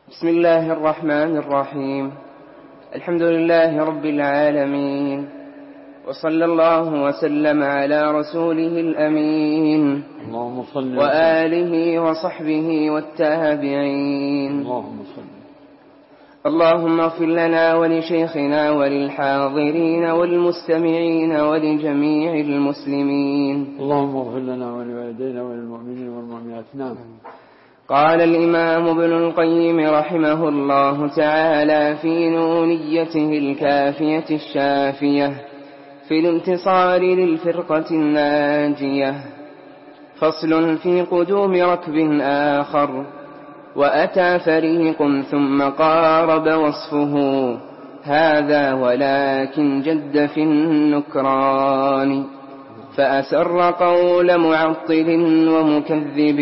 بسم الله الرحمن الرحيم. الحمد لله رب العالمين، وصلى الله وسلم على رسوله الأمين وآله وصحبه والتابعين. اللهم اغفر لنا ولشيخنا وللحاضرين والمستمعين ولجميع المسلمين. اللهم اغفر لنا ولوالدينا وللمؤمنين والمؤمنات. نعم. قال الإمام ابن القيم رحمه الله تعالى في نونيته الكافية الشافية في الانتصار للفرقة الناجية: فصل في قدوم ركب آخر. وأتى فريق ثم قارب وصفه هذا ولكن جد في النكران، فأسر قول معطل ومكذب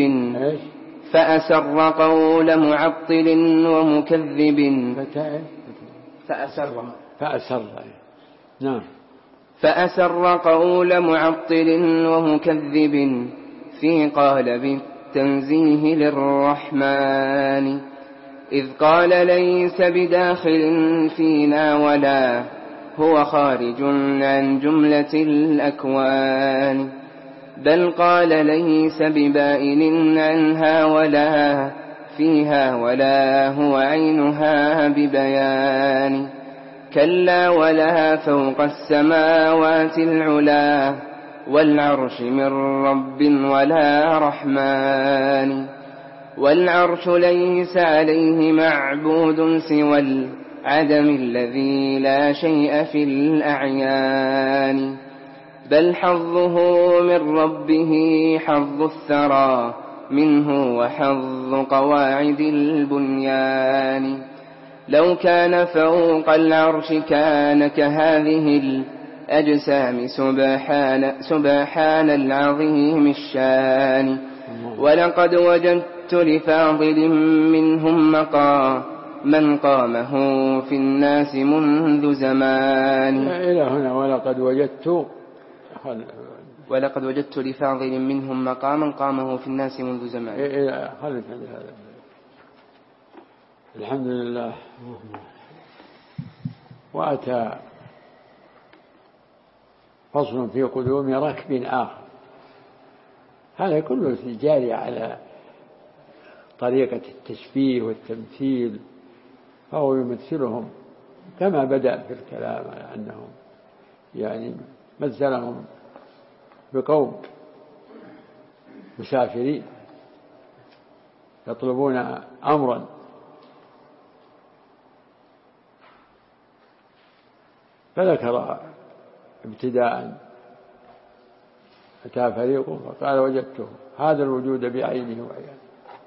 فأسر قول معطل ومكذب في قالب التنزيه للرحمن، إذ قال ليس بداخل فينا ولا هو خارج عن جملة الأكوان، بل قال ليس ببائن عنها ولا فيها ولا هو عينها ببيان، كلا ولا فوق السماوات العلا والعرش من رب ولا رحمن، والعرش ليس عليه معبود سوى العدم الذي لا شيء في الأعيان، بل حظه من ربه حظ الثرى منه وحظ قواعد البنيان، لو كان فوق العرش كان كهذه الأجسام سبحان العظيم الشان، ولقد وجدت لفاضل منهم من قامه في الناس منذ زمان. إلى هنا ولقد وجدت لفاضل منهم مقاما قامه في الناس منذ زمان. هذا الحمد لله. وأتى فصل في قدوم ركب آخر. هذا كله جاري على طريقة التشبيه والتمثيل، فهو يمثلهم كما بدأ في الكلام على أنهم يعني مثلهم بقوم مسافرين يطلبون أمرا، فذكر ابتداء: أتى فريق فقال وجدته هذا الوجود بعينه وعيانه.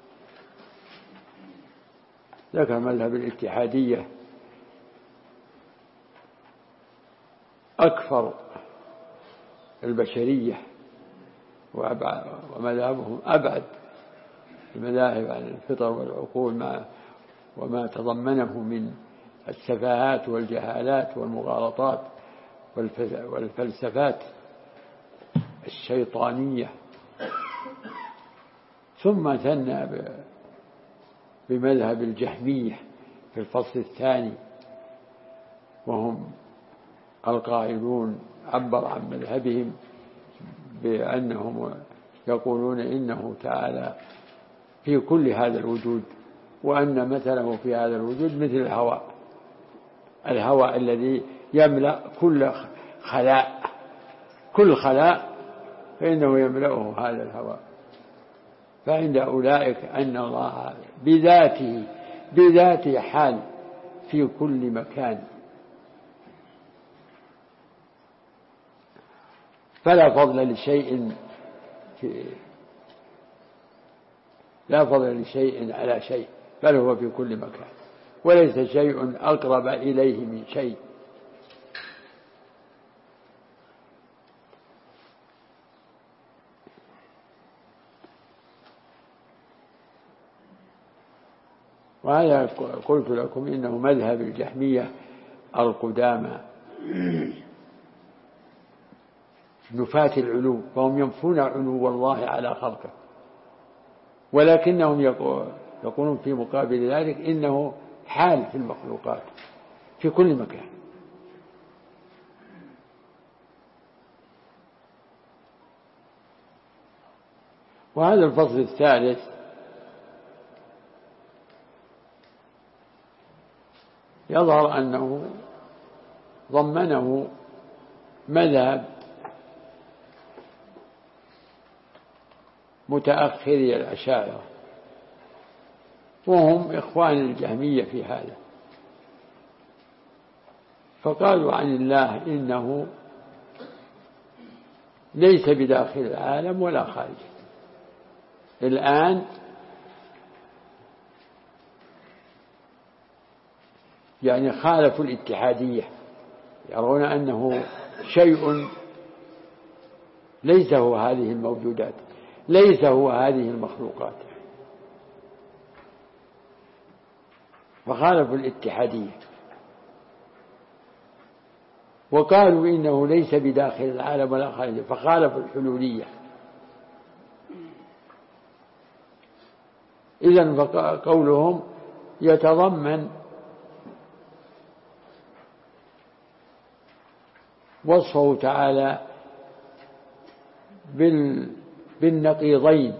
ذكر مذهب الاتحادية أكثر البشرية، ومذهبهم أبعد المذاهب عن الفطر والعقول وما تضمنه من السفاهات والجهالات والمغالطات والفلسفات الشيطانية. ثم ثنى بمذهب الجهمية في الفصل الثاني، وهم القائلون عبر عن مذهبهم بأنهم يقولون إنه تعالى في كل هذا الوجود، وأن مثله في هذا الوجود مثل الهواء الذي يملأ كل خلاء فإنه يملأه هذا الهواء. فعند أولئك أن الله بذاته حال في كل مكان، فلا فضل لشيء على شيء، بل هو في كل مكان، وليس شيء أقرب إليه من شيء. وهذا قلت لكم إنه مذهب الجهمية القدامى نفاة العلو، فهم ينفون علو الله على خلقه، ولكنهم يقولون في مقابل ذلك إنه حال في المخلوقات في كل مكان. وهذا الفصل الثالث يظهر أنه ضمنه مذهب متأخري الأشاعرة، وهم إخوان الجهمية في هذا، فقالوا عن الله إنه ليس بداخل العالم ولا خارجه. الآن يعني خالفوا الاتحادية، يرون أنه شيء ليس هو هذه الموجودات، ليس هو هذه المخلوقات، فخالفوا الاتحادية. وقالوا إنه ليس بداخل العالم ولا خارجه، فخالفوا الحلولية. إذن فقولهم يتضمن وصفه تعالى بالنقيضين،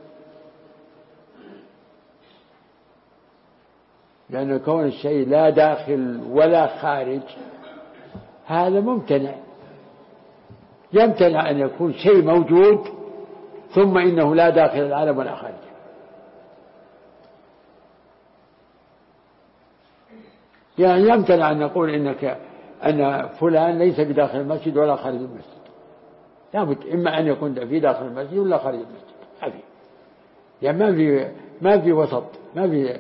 لأن كون الشيء لا داخل ولا خارج هذا ممتنع. يمتنع أن يكون شيء موجود ثم إنه لا داخل العالم ولا خارج. يعني يمتنع أن نقول أن فلان ليس بداخل المسجد ولا خارج المسجد، لابد إما أن يكون في داخل المسجد ولا خارج المسجد، ما في، يعني ما في وسط، ما في.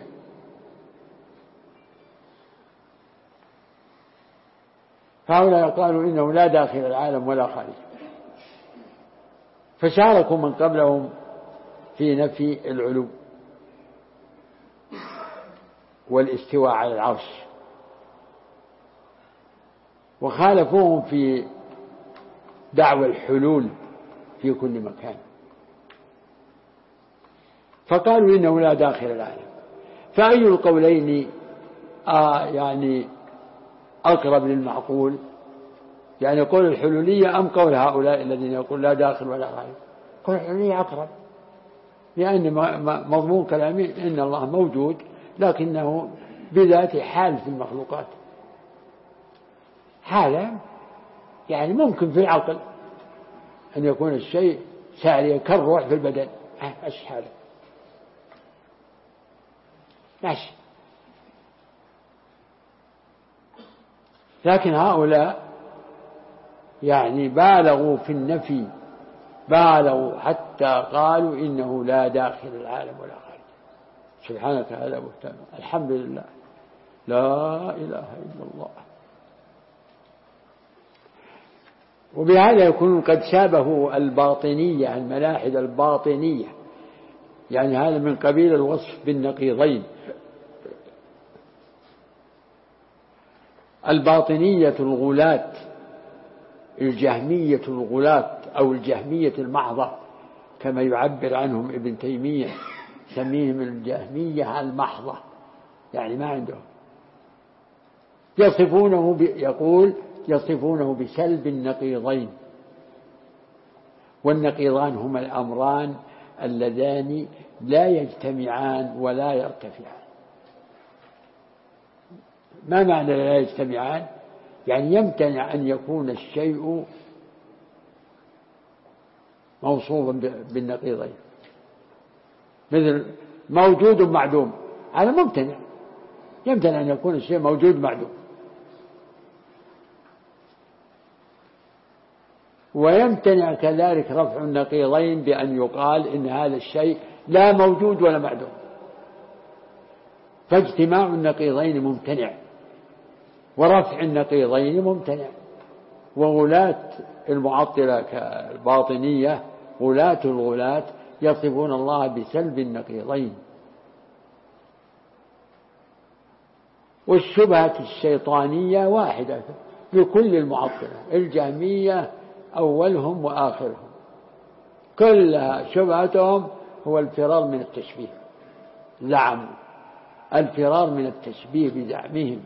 فهؤلاء قالوا إنه لا داخل العالم ولا خارج، فشاركوا من قبلهم في نفي العلو والاستواء على العرش، وخالفوهم في دعوى الحلول في كل مكان، فقالوا إنه لا داخل العالم. فأي القولين يعني أقرب للمعقول؟ يعني قول الحلولية أم قول هؤلاء الذين يقول لا داخل ولا خارج؟ قول الحلولية أقرب، لأن مضمون كلامه إن الله موجود لكنه بذاته حال في المخلوقات، حالة يعني ممكن في العقل أن يكون الشيء ساريا كالروح في البدن، إيش حاله؟ ماشي. لكن هؤلاء يعني بالغوا في النفي، بالغوا حتى قالوا إنه لا داخل العالم ولا خارج. سبحانك هذا بهتان. الحمد لله، لا إله إلا الله. وبهذا يكون قد شابهوا الباطنية، الملاحدة الباطنية، يعني هذا من قبيل الوصف بالنقيضين. الباطنية الغلاة، الجهمية الغلاة أو الجهمية المحضة كما يعبر عنهم ابن تيمية، يسميهم الجهمية المحضة، يعني ما عندهم، يقول يصفونه بسلب النقيضين. والنقيضان هما الأمران اللذان لا يجتمعان ولا يرتفعان. ما معنى لا يجتمعان؟ يعني يمتنع أن يكون الشيء موصوفا بالنقيضين، مثل موجود معدوم، هذا ممتنع، يمتنع أن يكون الشيء موجود معدوم. ويمتنع كذلك رفع النقيضين بأن يقال إن هذا الشيء لا موجود ولا معدوم، فاجتماع النقيضين ممتنع ورفع النقيضين ممتنع. وغلاة المعطلة كالباطنية، غلاة الغلاة يصفون الله بسلب النقيضين. والشبهة الشيطانية واحدة لكل المعطلة، الجهمية أولهم وآخرهم، كلها شبهتهم هو الفرار من التشبيه. زعموا، الفرار من التشبيه بزعمهم.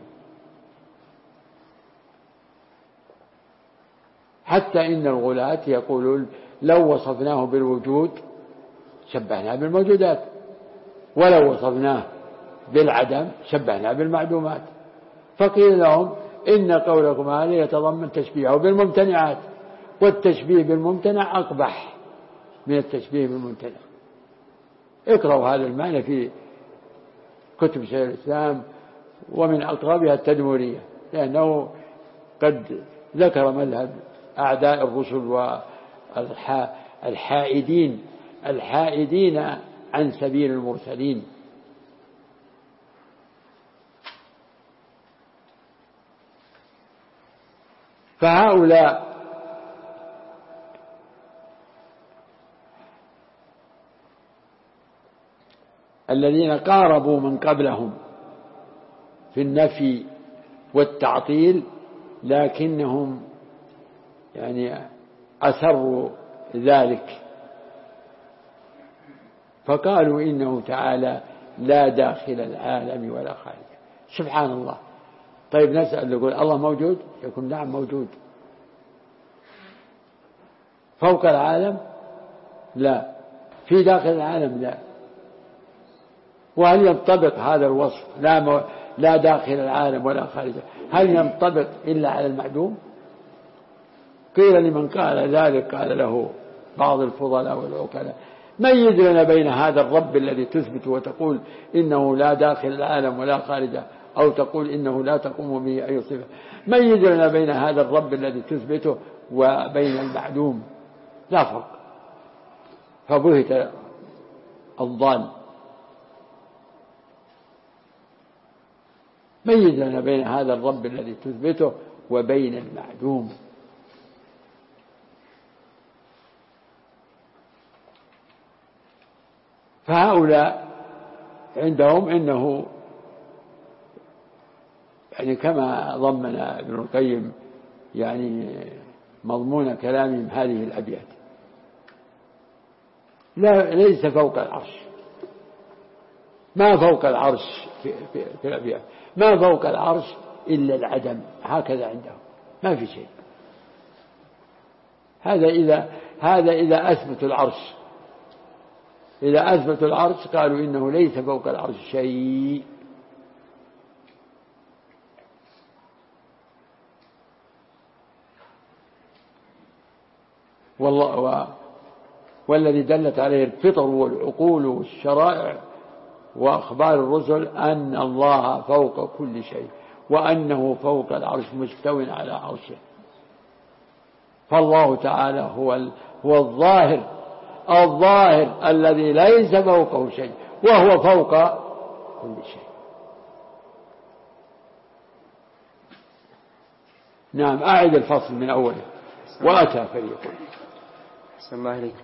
حتى إن الغلاة يقولون لو وصفناه بالوجود شبهناه بالموجودات، ولو وصفناه بالعدم شبهناه بالمعدومات. فقيل لهم إن قولكم هذا يتضمن تشبيهه بالممتنعات، والتشبيه بالممتنع أقبح من التشبيه بالممتنع. اقرأوا هذا المعنى في كتب شيخ الإسلام، ومن أقربها التدمرية، لأنه قد ذكر مذهب أعداء الرسل والحائدين عن سبيل المرسلين. فهؤلاء الذين قاربوا من قبلهم في النفي والتعطيل، لكنهم يعني أسروا ذلك، فقالوا إنه تعالى لا داخل العالم ولا خارجه. سبحان الله. طيب نسأل، نقول الله موجود؟ يقول نعم موجود. فوق العالم؟ لا. في داخل العالم؟ لا. وهل ينطبق هذا الوصف لا داخل العالم ولا خارجه، هل ينطبق إلا على المعدوم؟ قيل لمن قال ذلك قال له بعض الفضلاء والعقلاء: ميز لنا بين هذا الرب الذي تثبت وتقول إنه لا داخل العالم ولا خارجه، أو تقول إنه لا تقوم به أي صفة. ميز لنا بين هذا الرب الذي تثبته وبين المعدوم، لا فرق. فبهت الضال. ميز لنا بين هذا الرب الذي تثبته وبين المعدوم. فهؤلاء عندهم إنه يعني كما ضمن ابن القيم يعني مضمون كلامهم هذه الأبيات: ليس فوق العرش. ما فوق العرش في الأبيات، ما فوق العرش إلا العدم، هكذا عندهم، ما في شيء. هذا إذا أثبتوا العرش. إذا أثبتوا العرش قالوا إنه ليس فوق العرش شيء. والذي دلت عليه الفطر والعقول والشرائع وأخبار الرسل أن الله فوق كل شيء، وأنه فوق العرش مستو على عرشه. فالله تعالى هو الظاهر الذي ليس فوقه شيء، وهو فوق كل شيء. نعم. أعد الفصل من أوله. وأتى فريق. أحسن الله عليكم.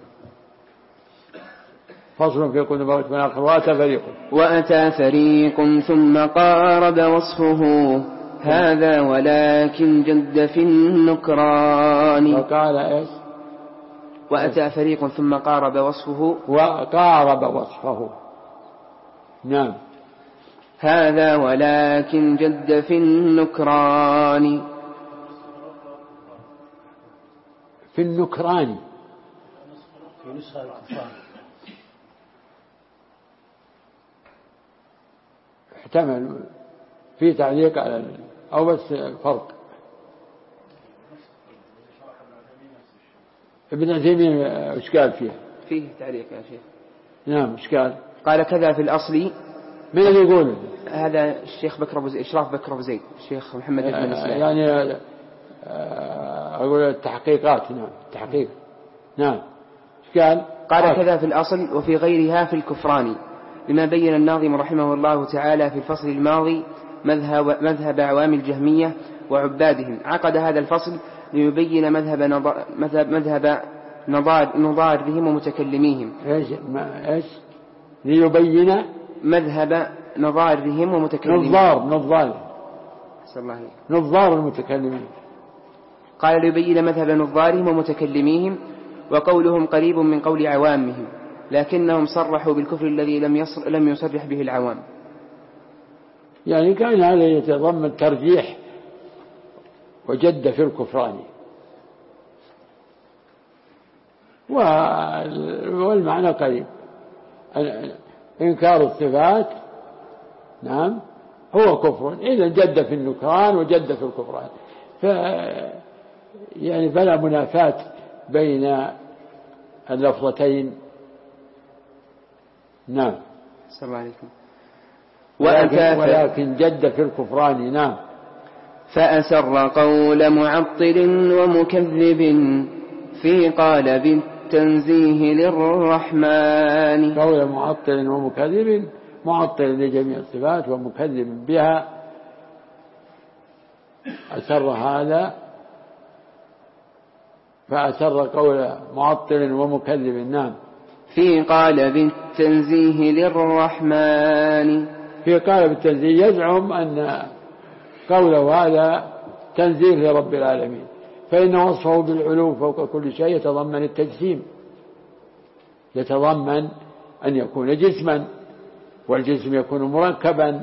فصل في كل موت من آخر. وأتى فريق ثم قارب وصفه هذا ولكن جد في النكران. وقال إيش؟ وأتى فريق ثم قارب وصفه. وقارب وصفه. نعم. هذا ولكن جد في النكران. في النكران. في نسخة الكفار. احتمل في تعليق على أو بس فرق. ابن عثيمين إشكال فيه تعليق يا شيخ. نعم إشكال. قال كذا في الأصل. من اللي يقول؟ هذا الشيخ بكر أبو زيد، إشراف بكر أبو زيد، الشيخ محمد بن مسلم. يعني أقول التحقيقات. نعم تحقيق. نعم إشكال. قال كذا في الأصل وفي غيرها في الكفران، لما بين الناظم رحمه الله تعالى في الفصل الماضي مذهب عوام الجهمية وعبادهم. عقد هذا الفصل ليبين مذهب نضارهم ومتكلميهم. إيش ليبين مذهب نضارهم ومتكلميهم. نظار المتكلمين. قال ليبين مذهب نظارهم ومتكلميهم، وقولهم قريب من قول عوامهم. لكنهم صرحوا بالكفر الذي لم يصرح به العوام. يعني كان هذا يتضمن ترجيح وجد في الكفران، والمعنى قريب. إنكار الصفات نعم هو كفر، إذا جد في النكران وجد في الكفران، يعني فلا منافاة بين اللفظتين. نعم. السلام عليكم. ولكن جد في الكفران. نعم. فأسر قول معطل ومكذب في قالب التنزيه للرحمن. قول معطل ومكذب، معطل لجميع الصفات ومكذب بها، أسر هذا. فأسر قول معطل ومكذب. نعم. في قالب التنزيه للرحمن. في قالب التنزيه يزعم أن قوله هذا تنزيه لرب العالمين، فإن وصفه بالعلو فوق كل شيء يتضمن التجسيم، يتضمن أن يكون جسما، والجسم يكون مركبا.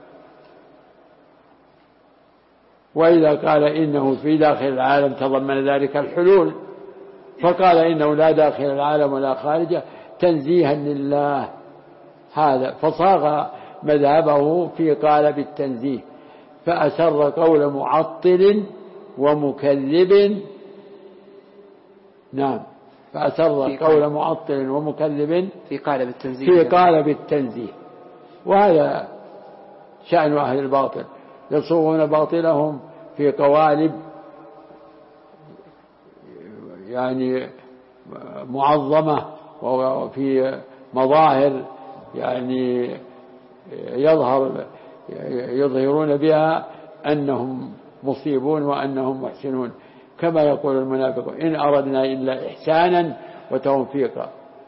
وإذا قال إنه في داخل العالم تضمن ذلك الحلول، فقال إنه لا داخل العالم ولا خارجه تنزيها لله. هذا فصاغ مذهبه في قالب التنزيه، فأسر قول معطل ومكذب. نعم. فأسر قول معطل ومكذب في قالب التنزيه. في قالب التنزيه. وهذا شأن أهل الباطل، يصوغون باطلهم في قوالب يعني معظمة، وفي مظاهر يعني يظهرون بها أنهم مصيبون وأنهم محسنون، كما يقول المنافقون إن أردنا إلا إحسانا وتوفيقا.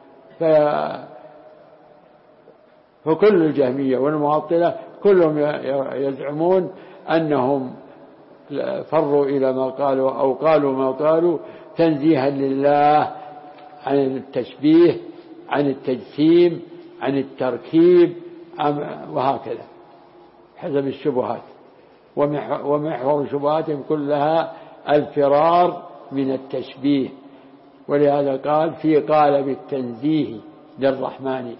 فكل الجهمية والمعطلة كلهم يزعمون أنهم فروا إلى ما قالوا أو قالوا ما قالوا تنزيها لله عن التشبيه، عن التجسيم، عن التركيب، وهكذا حسب الشبهات. ومحور شبهاتهم كلها الفرار من التشبيه، ولهذا قال في قالب التنزيه للرحمن.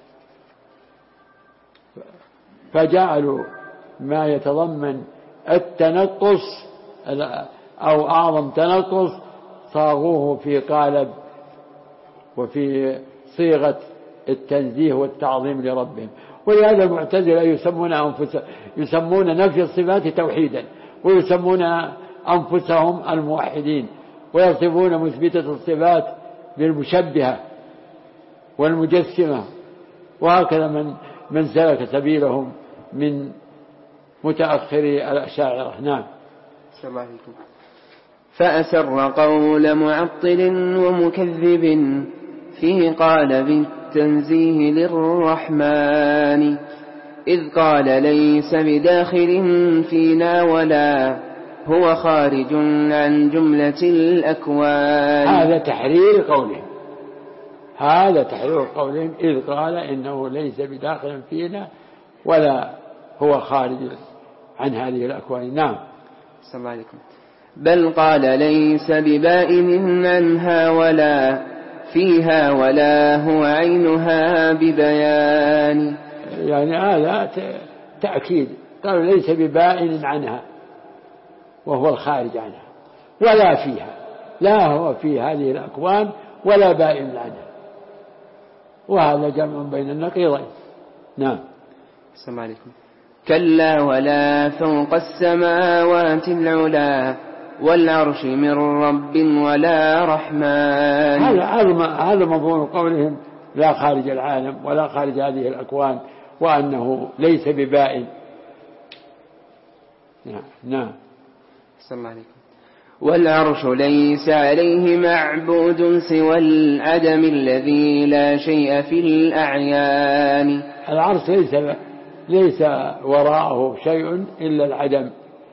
فجعلوا ما يتضمن التنقص أو أعظم تنقص صاغوه في قالب وفي صيغة التنزيه والتعظيم لربهم. ولهذا المعتزلة يسمون نفي الصفات توحيدا، ويسمون أنفسهم الموحدين، ويصفون مثبتة الصفات بالمشبهة والمجسمة، وهكذا من سلك سبيلهم من متأخري الأشاعرة. نعم. السلام عليكم. فأسر قول معطل ومكذب في قالب التنزيه للرحمن، إذ قال ليس بداخل فينا ولا هو خارج عن جملة الأكوان. هذا تحرير قولهم، إذ قال إنه ليس بداخل فينا ولا هو خارج عن هذه الأكوان. نعم. السلام عليكم. بل قال ليس ببائن عنها ولا فيها ولا هو عينها ببيان. يعني هذا تأكيد، قالوا ليس ببائن عنها وهو الخارج عنها، ولا فيها، لا هو في هذه الأكوان ولا بائن عنها، وهذا جمع بين النقيضين. نعم. السلام عليكم. كلا ولا فوق السماوات العلا والعرش من رب ولا رحمن. هذا مضمون قولهم لا خارج العالم ولا خارج هذه الأكوان، وأنه ليس ببائن. نعم. السلام عليكم. والعرش ليس عليه معبود سوى العدم الذي لا شيء في الأعيان. العرش ليس وراءه شيء إلا العدم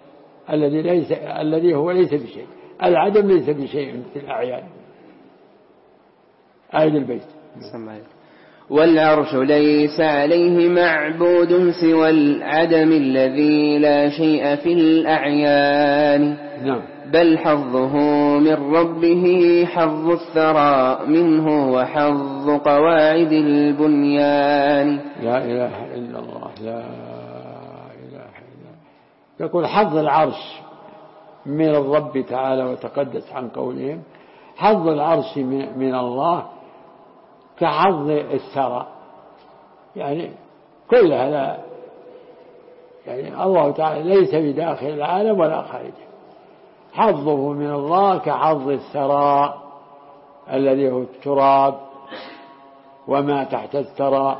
الذي هو ليس بشيء. العدم ليس بشيء في الأعيان. آية البيت والعرش ليس عليه معبود سوى العدم الذي لا شيء في الأعيان. نعم. بل حظه من ربه حظ الثرى منه وحظ قواعد البنيان. لا إله إلا الله، لا إله إلا الله. يقول حظ العرش من الرب تعالى وتقدس عن قولهم، حظ العرش من الله كحظ الثرى، يعني كلها لا، يعني الله تعالى ليس بداخل العالم ولا خارجه. حظه من الله كحظ الثرى الذي هو التراب وما تحت الثرى،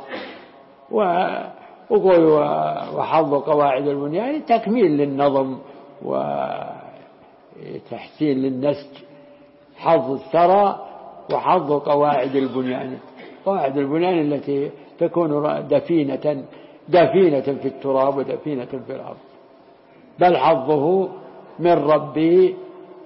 وحظ قواعد البنيان تكميل للنظم وتحسين للنسج. حظ الثرى وحظ قواعد البنيان، قواعد البنيان التي تكون دفينة في التراب ودفينة في الأرض. بل حظه من ربه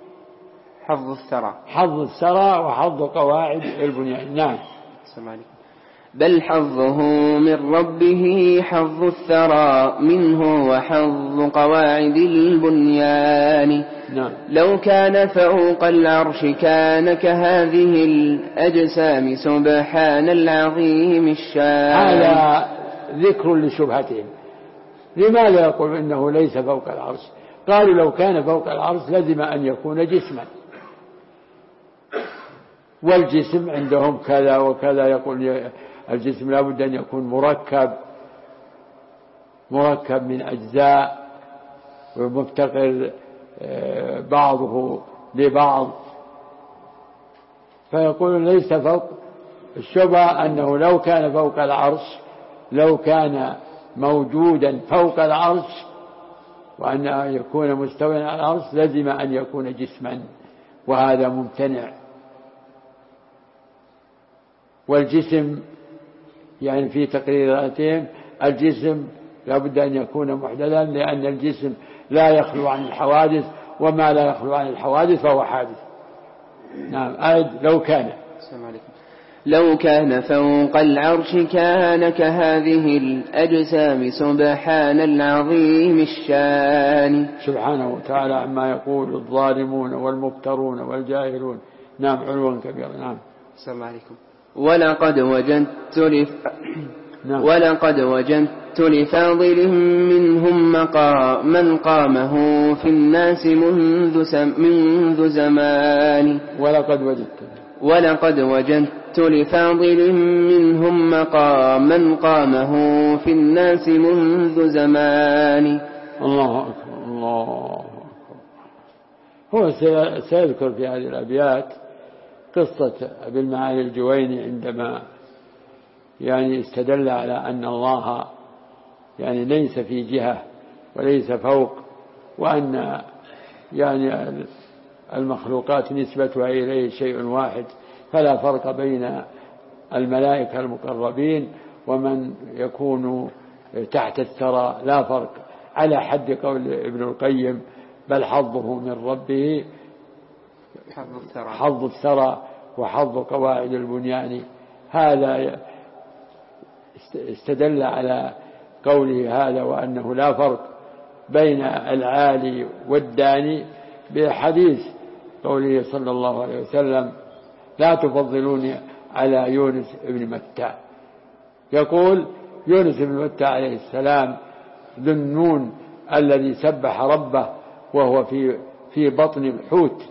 حظ الثرى وحظ قواعد البنيان. نعم. بل حظه من ربه حظ الثرى منه وحظ قواعد البنيان. نعم. لو كان فوق العرش كان كهذه الأجسام سبحان العظيم الشان. هذا ذكر لشبهتهم. لماذا يقول إنه ليس فوق العرش؟ قالوا لو كان فوق العرش لزم أن يكون جسما، والجسم عندهم كذا وكذا. يقول الجسم لا بد أن يكون مركب من أجزاء ومفتقر بعضه لبعض. فيقول ليس فوق. الشبهة أنه لو كان فوق العرش، لو كان موجودا فوق العرش وأن يكون مستويا على العرش لزم أن يكون جسما، وهذا ممتنع. والجسم يعني في تقريراتهم الجسم لا بد أن يكون محدثا، لأن الجسم لا يخلو عن الحوادث، وما لا يخلو عن الحوادث فهو حادث. نعم. لو كان فوق العرش كان كهذه الأجسام سبحان العظيم الشان. سبحانه وتعالى عما يقول الظالمون والمفترون والجاهلون. نعم. علوا كبيرا. نعم. السلام عليكم. ولقد وجدت لفاضل منهم مقاما قامه في الناس منذ زمان. ولقد وجدت لفاضل منهم مقاما قامه في الناس منذ زمان. الله أكبر، الله أكبر. هو سيذكر في هذه الأبيات قصة أبي المعالي الجويني عندما يعني استدل على أن الله يعني ليس في جهة وليس فوق، وأن يعني المخلوقات نسبتها إليه شيء واحد، فلا فرق بين الملائكة المقربين ومن يكون تحت الثرى، لا فرق، على حد قول ابن القيم بل حظه من ربه حظ الثرى وحظ قواعد البنيان. هذا استدل على قوله هذا وأنه لا فرق بين العالي والداني بحديث قوله صلى الله عليه وسلم لا تفضلوني على يونس بن متى. يقول يونس بن متى عليه السلام ذو النون الذي سبح ربه وهو في بطن الحوت،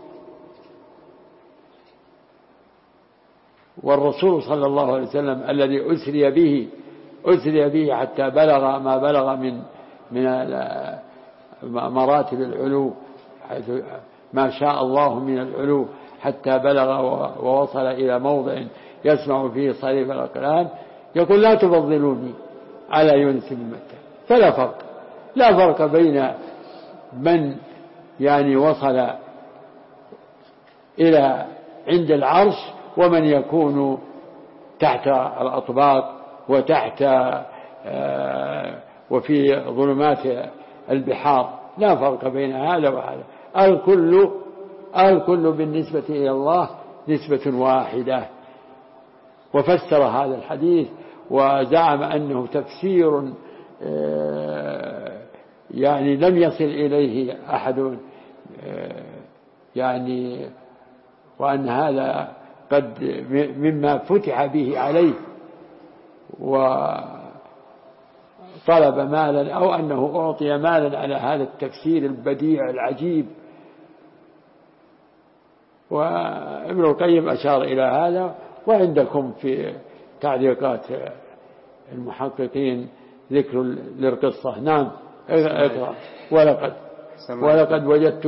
والرسول صلى الله عليه وسلم الذي أسري به حتى بلغ ما بلغ من مراتب العلو، حيث ما شاء الله من العلو، حتى بلغ ووصل إلى موضع يسمع فيه صريف الأقلام. يقول لا تفضلوني على يونس بن متى. فلا فرق بين من يعني وصل إلى عند العرش ومن يكون تحت الأطباق وتحت وفي ظلمات البحار. لا فرق بين هذا وهذا. الكل بالنسبة إلى الله نسبة واحدة. وفسر هذا الحديث وزعم أنه تفسير يعني لم يصل إليه أحد يعني، وأن هذا قد مما فتح به عليه وطلب مالا، أو أنه أعطي مالا على هذا التفسير البديع العجيب. وابن القيم أشار إلى هذا، وعندكم في تعليقات المحققين ذكر للقصة. نعم اقرأ. ولقد وجدت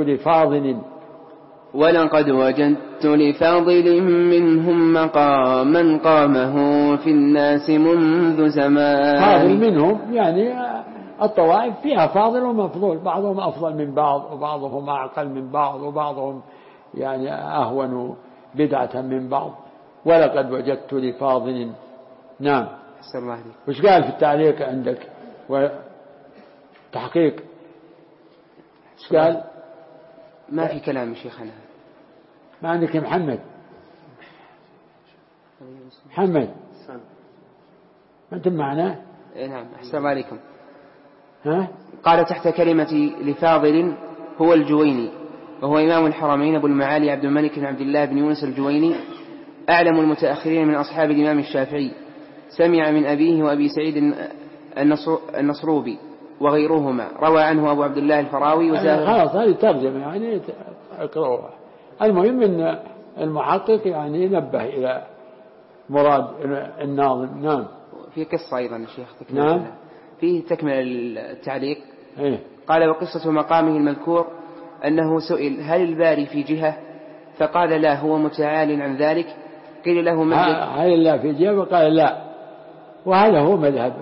لفاضل منهم مقاما قامه في الناس منذ زمان. فاضل منهم يعني الطوائف فيها فاضل ومفضول، بعضهم أفضل من بعض وبعضهم أعقل من بعض وبعضهم يعني أهون بدعة من بعض. ولقد وجدت لفاضل. نعم. وش قال في التعليق عندك وتحقيق؟ وش قال؟ ما في كلام شيخنا. ما عندك يا محمد؟ ما أنتم معنا؟ نعم. أحسن الله عليكم. ها؟ قال تحت كلمة لفاضل هو الجويني، وهو إمام الحرمين أبو المعالي عبد الملك بن عبد الله بن يونس الجويني، أعلم المتأخرين من أصحاب الإمام الشافعي، سمع من أبيه وأبي سعيد النصروبي وغيرهما، روى عنه أبو عبد الله الفراوي خلاص هذه ترجمة يعني اقرأوها. المهم أن المحقق يعني نبه إلى مراد الناظم. نعم. في قصة أيضا الشيخ نعم. فيه تكمل التعليق. إيه؟ قال وقصة مقامه المذكور أنه سئل هل الباري في جهة؟ فقال لا، هو متعال عن ذلك. قيل له هل الله في جهة؟ فقال لا. وهذا هو مذهب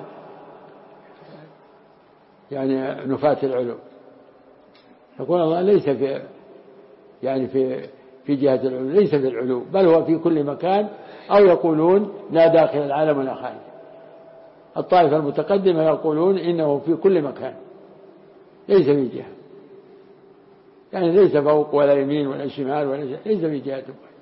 يعني نفاة العلوم، يقول الله ليس في يعني في جهة العلو، ليس في العلو بل هو في كل مكان، أو يقولون لا داخل العالم ولا خارج. الطائفة المتقدمة يقولون إنه في كل مكان ليس في جهة، يعني ليس فوق ولا يمين ولا شمال ولا ليس في جهة.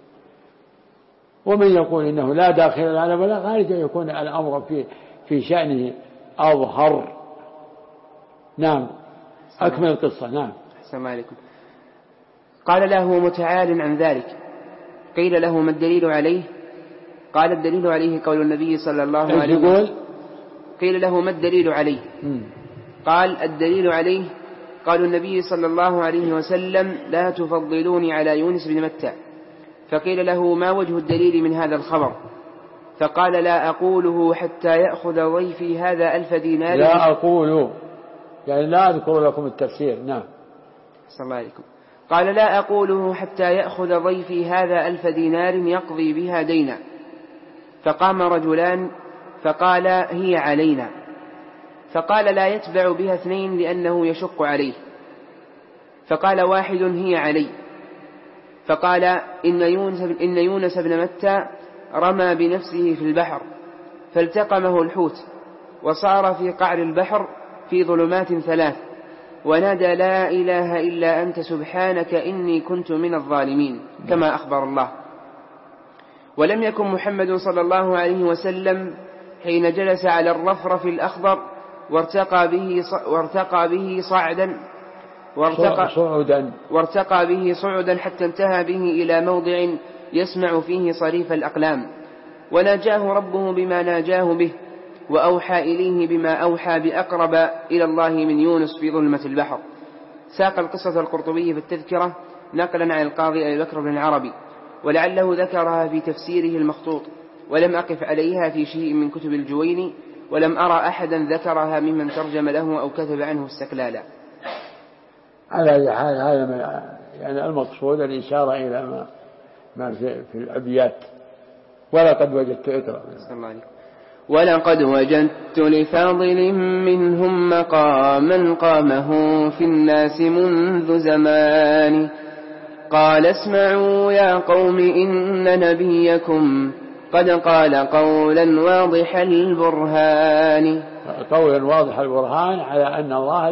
ومن يقول إنه لا داخل العالم ولا خارج يكون الأمر في شأنه أظهر. نعم. أكمل القصة. نعم. السلام عليكم. قال له متعال عن ذلك. قيل له ما الدليل عليه؟ قال الدليل عليه قول النبي صلى الله عليه وسلم. قيل له ما الدليل عليه؟ قال الدليل عليه قال النبي صلى الله عليه وسلم لا تفضلوني على يونس بن متى. فقيل له ما وجه الدليل من هذا الخبر؟ فقال لا أقوله حتى يأخذ ضيفي هذا 1000 دينار. لا أقوله يعني لا أذكر لكم التفسير. نعم. صلى الله عليكم. قال لا أقوله حتى يأخذ ضيفي هذا 1000 دينار يقضي بها دينا. فقام رجلان فقال هي علينا. فقال لا يتبع بها 2 لأنه يشق عليه. فقال واحد هي علي. فقال إن يونس بن متى رمى بنفسه في البحر فالتقمه الحوت وصار في قعر البحر في ظلمات 3 ونادى لا إله إلا أنت سبحانك إني كنت من الظالمين كما أخبر الله. ولم يكن محمد صلى الله عليه وسلم حين جلس على الرفرف الأخضر وارتقى به صعدا حتى انتهى به إلى موضع يسمع فيه صريف الأقلام، وناجاه ربه بما ناجاه به، وأوحى إليه بما أوحى بأقرب إلى الله من يونس في ظلمة البحر. ساق القصة القرطبي في التذكرة نقلا عن القاضي أبي بكر بن العربي، ولعله ذكرها في تفسيره المخطوط، ولم أقف عليها في شيء من كتب الجويني، ولم أرى أحدا ذكرها ممن ترجم له أو كتب عنه استقلالا. على هذا يعني المقصود الإشارة إلى ما في الأبيات. ولقد وجدت اقرأ. ولقد وجدت لفاضل منهم مقاما قامه في الناس منذ زمان. قال اسمعوا يا قوم إن نبيكم قد قال قولا واضح البرهان. قولا واضح البرهان على أن الله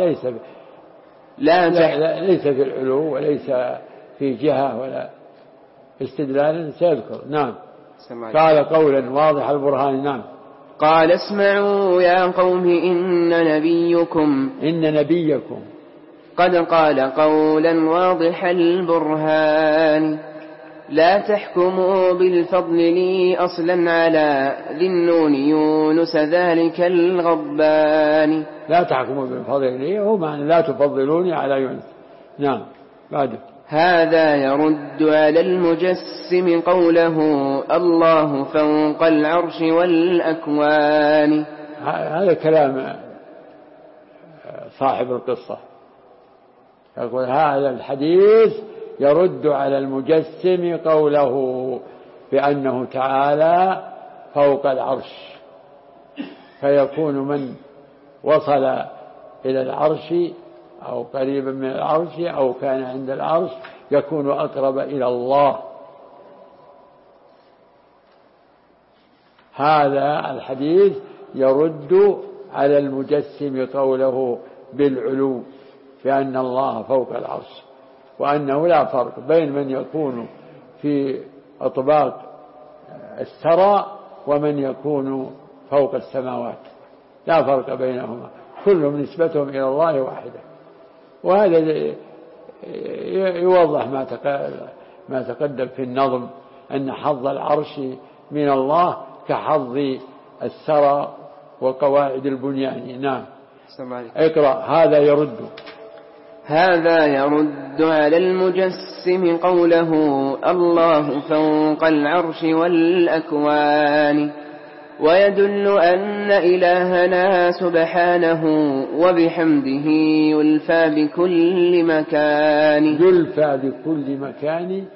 ليس في العلو وليس في جهة ولا استدلال سيذكر. نعم. قال قولا واضح البرهان. نعم. قال اسمعوا يا قوم إن نبيكم قد قال قولا واضح البرهان لا تحكموا بالفضل لي أصلا على ذي النون يونس ذلك الغضبان. لا تحكموا بالفضل لي هو معنى لا تفضلوني على يونس. نعم. بعده هذا يرد على المجسم قوله الله فوق العرش والأكوان. هذا كلام صاحب القصة، يقول هذا الحديث يرد على المجسم قوله بأنه تعالى فوق العرش، فيكون من وصل إلى العرش أو قريبا من العرش أو كان عند العرش يكون أقرب إلى الله. هذا الحديث يرد على المجسم قوله بالعلو بأن الله فوق العرش، وأنه لا فرق بين من يكون في أطباق الثرى ومن يكون فوق السماوات، لا فرق بينهما، كلهم نسبتهم إلى الله واحدة. وهذا يوضح ما تقدم في النظم أن حظ العرش من الله كحظ الثرى وقواعد البنيان. نعم. اقرأ. هذا يرد على المجسم قوله الله فوق العرش والأكوان ويدل أن إلهنا سبحانه وبحمده يلفى بكل مكان. يلفى بكل مكان،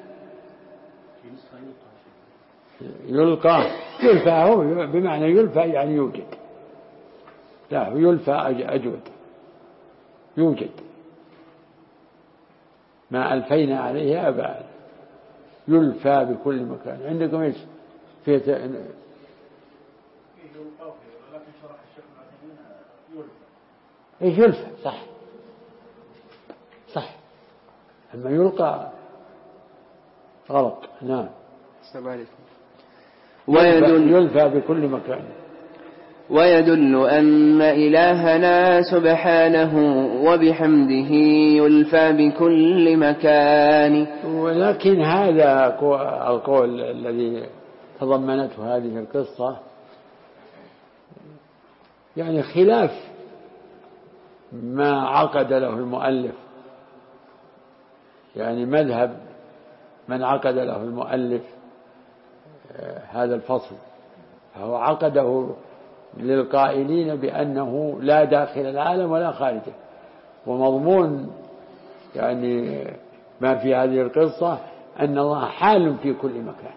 يلفى هو بمعنى يلفى يعني يوجد، لا يلفى أجود، يوجد ما ألفينا عليه آباءنا. يلفى بكل مكان. عندكم ايش في يلفى صح أما يلقى غلط. نعم. يلفى بكل مكان. ويدل أن إلهنا سبحانه وبحمده يلفى بكل مكان. ولكن هذا القول الذي تضمنته هذه القصة يعني خلاف ما عقد له المؤلف، يعني مذهب من عقد له المؤلف هذا الفصل، فهو عقده للقائلين بأنه لا داخل العالم ولا خارجه، ومضمون يعني ما في هذه القصة أن الله حال في كل مكان.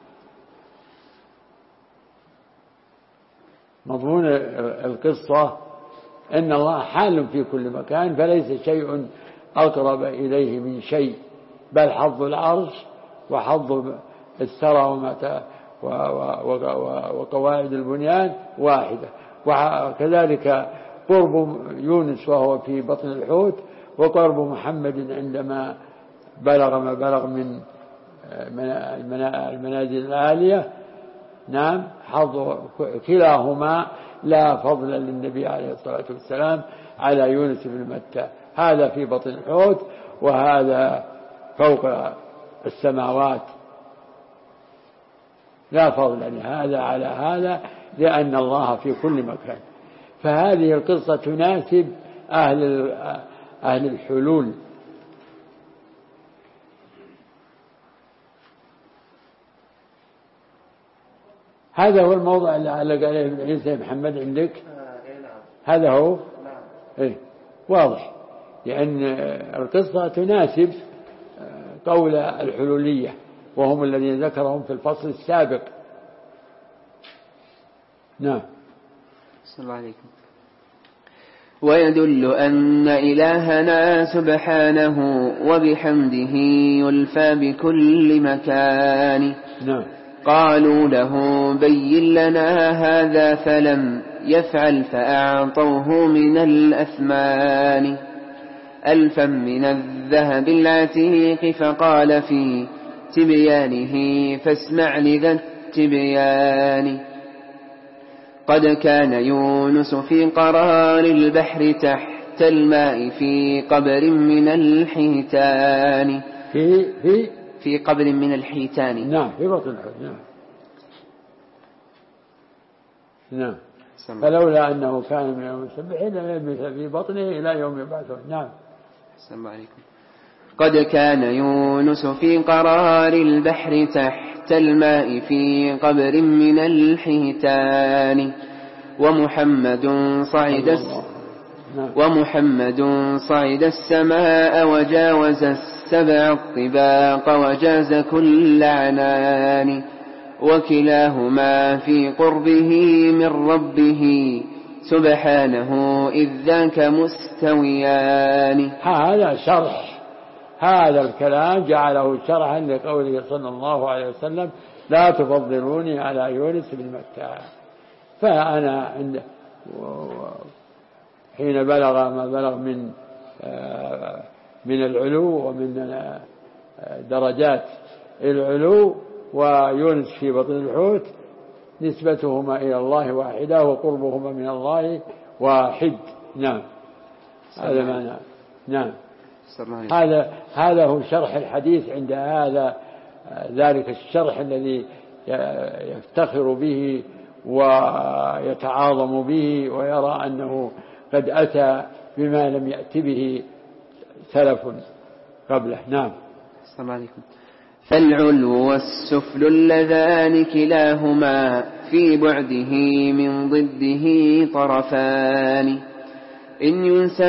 مضمون القصة أن الله حال في كل مكان، فليس شيء أقرب إليه من شيء، بل حظ العرش وحظ الثرى وقواعد البنيان واحدة. وكذلك قرب يونس وهو في بطن الحوت وقرب محمد عندما بلغ ما بلغ من المنازل العالية. نعم. حظ كلاهما لا فضل للنبي عليه الصلاة والسلام على يونس بن متى، هذا في بطن الحوت وهذا فوق السماوات، لا فضل لهذا على هذا لأن الله في كل مكان. فهذه القصة تناسب أهل الحلول. هذا هو الموضع اللي علق عليه ابن عيسى محمد عندك. هذا هو. إيه واضح، لأن القصة تناسب قول الحلولية وهم الذين ذكرهم في الفصل السابق. نعم. السلام عليكم. ويدل أن إلهنا سبحانه وبحمده يلفى بكل مكان. نعم. قالوا له بين لنا هذا فلم يفعل فأعطوه من الأثمان ألفا من الذهب العتيق فقال في تبيانه فاسمع لذا التبيان. قد كان يونس في قرار البحر تحت الماء في قبر من الحيتان. في قبر من الحيتان. نعم، في بطن الحوت. نعم. فلولا أنه كان من المسبحين للبث في بطنه إلى يوم يبعثون. نعم. السلام عليكم. قد كان يونس في قرار البحر تحت الماء في قبر من الحيتان. ومحمد صعد السماء وجاوز السبع الطباق وجاز كل عنان. وكلاهما في قربه من ربه سبحانه إذ ذاك مستويان. هذا شرح هذا الكلام، جعله شرحا لقوله صلى الله عليه وسلم: لا تفضلوني على يونس بن متى. فأنا حين بلغ ما بلغ من العلو ومن درجات العلو، ويونس في بطن الحوت نسبتهما إلى الله واحدة وقربهما من الله واحد. نعم، هذا معنى. نعم، هذا هو شرح الحديث عند ذلك الشرح الذي يفتخر به ويتعاظم به ويرى أنه قد أتى بما لم يأت به سلف قبله. نعم. السلام عليكم. فالعلو والسفل اللذان كلاهما في بعده من ضده طرفان. إن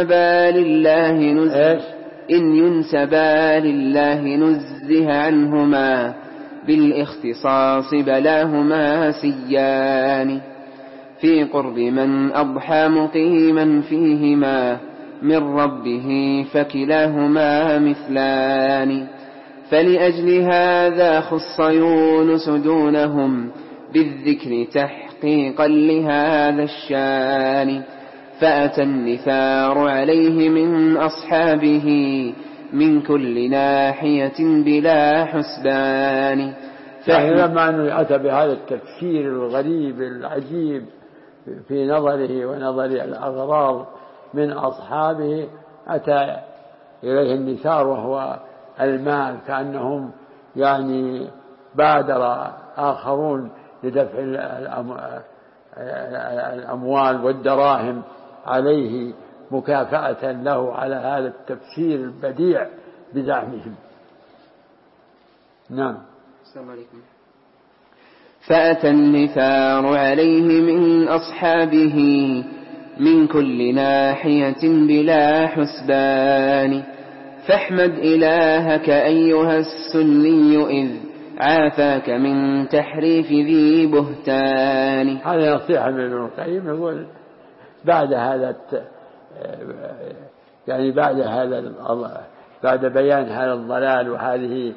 ينسبا لله نزه عنهما بالاختصاص بلاهما سيان. في قرب من أضحى مقيما فيهما من ربه فكلاهما مثلان. فلأجل هذا خص يونس دونهم بالذكر تحقيقا لهذا الشان. فأتى النثار عليه من أصحابه من كل ناحية بلا حسبان. لما أنه أتى بهذا التفسير الغريب العجيب في نظره ونظر الأغرار من أصحابه، أتى إليه النثار وهو المال، كأنهم يعني بادر آخرون لدفع الأموال والدراهم عليه مكافأة له على هذا التفسير البديع بزعمهم. نعم. السلام عليكم. فأتى النثار عليه من أصحابه من كل ناحية بلا حسبان. فاحمد إلهك أيها السني إذ عافاك من تحريف ذي بهتان. هذا نصيحة من ابن القيم، يقول بعد بيان هذا الضلال وهذه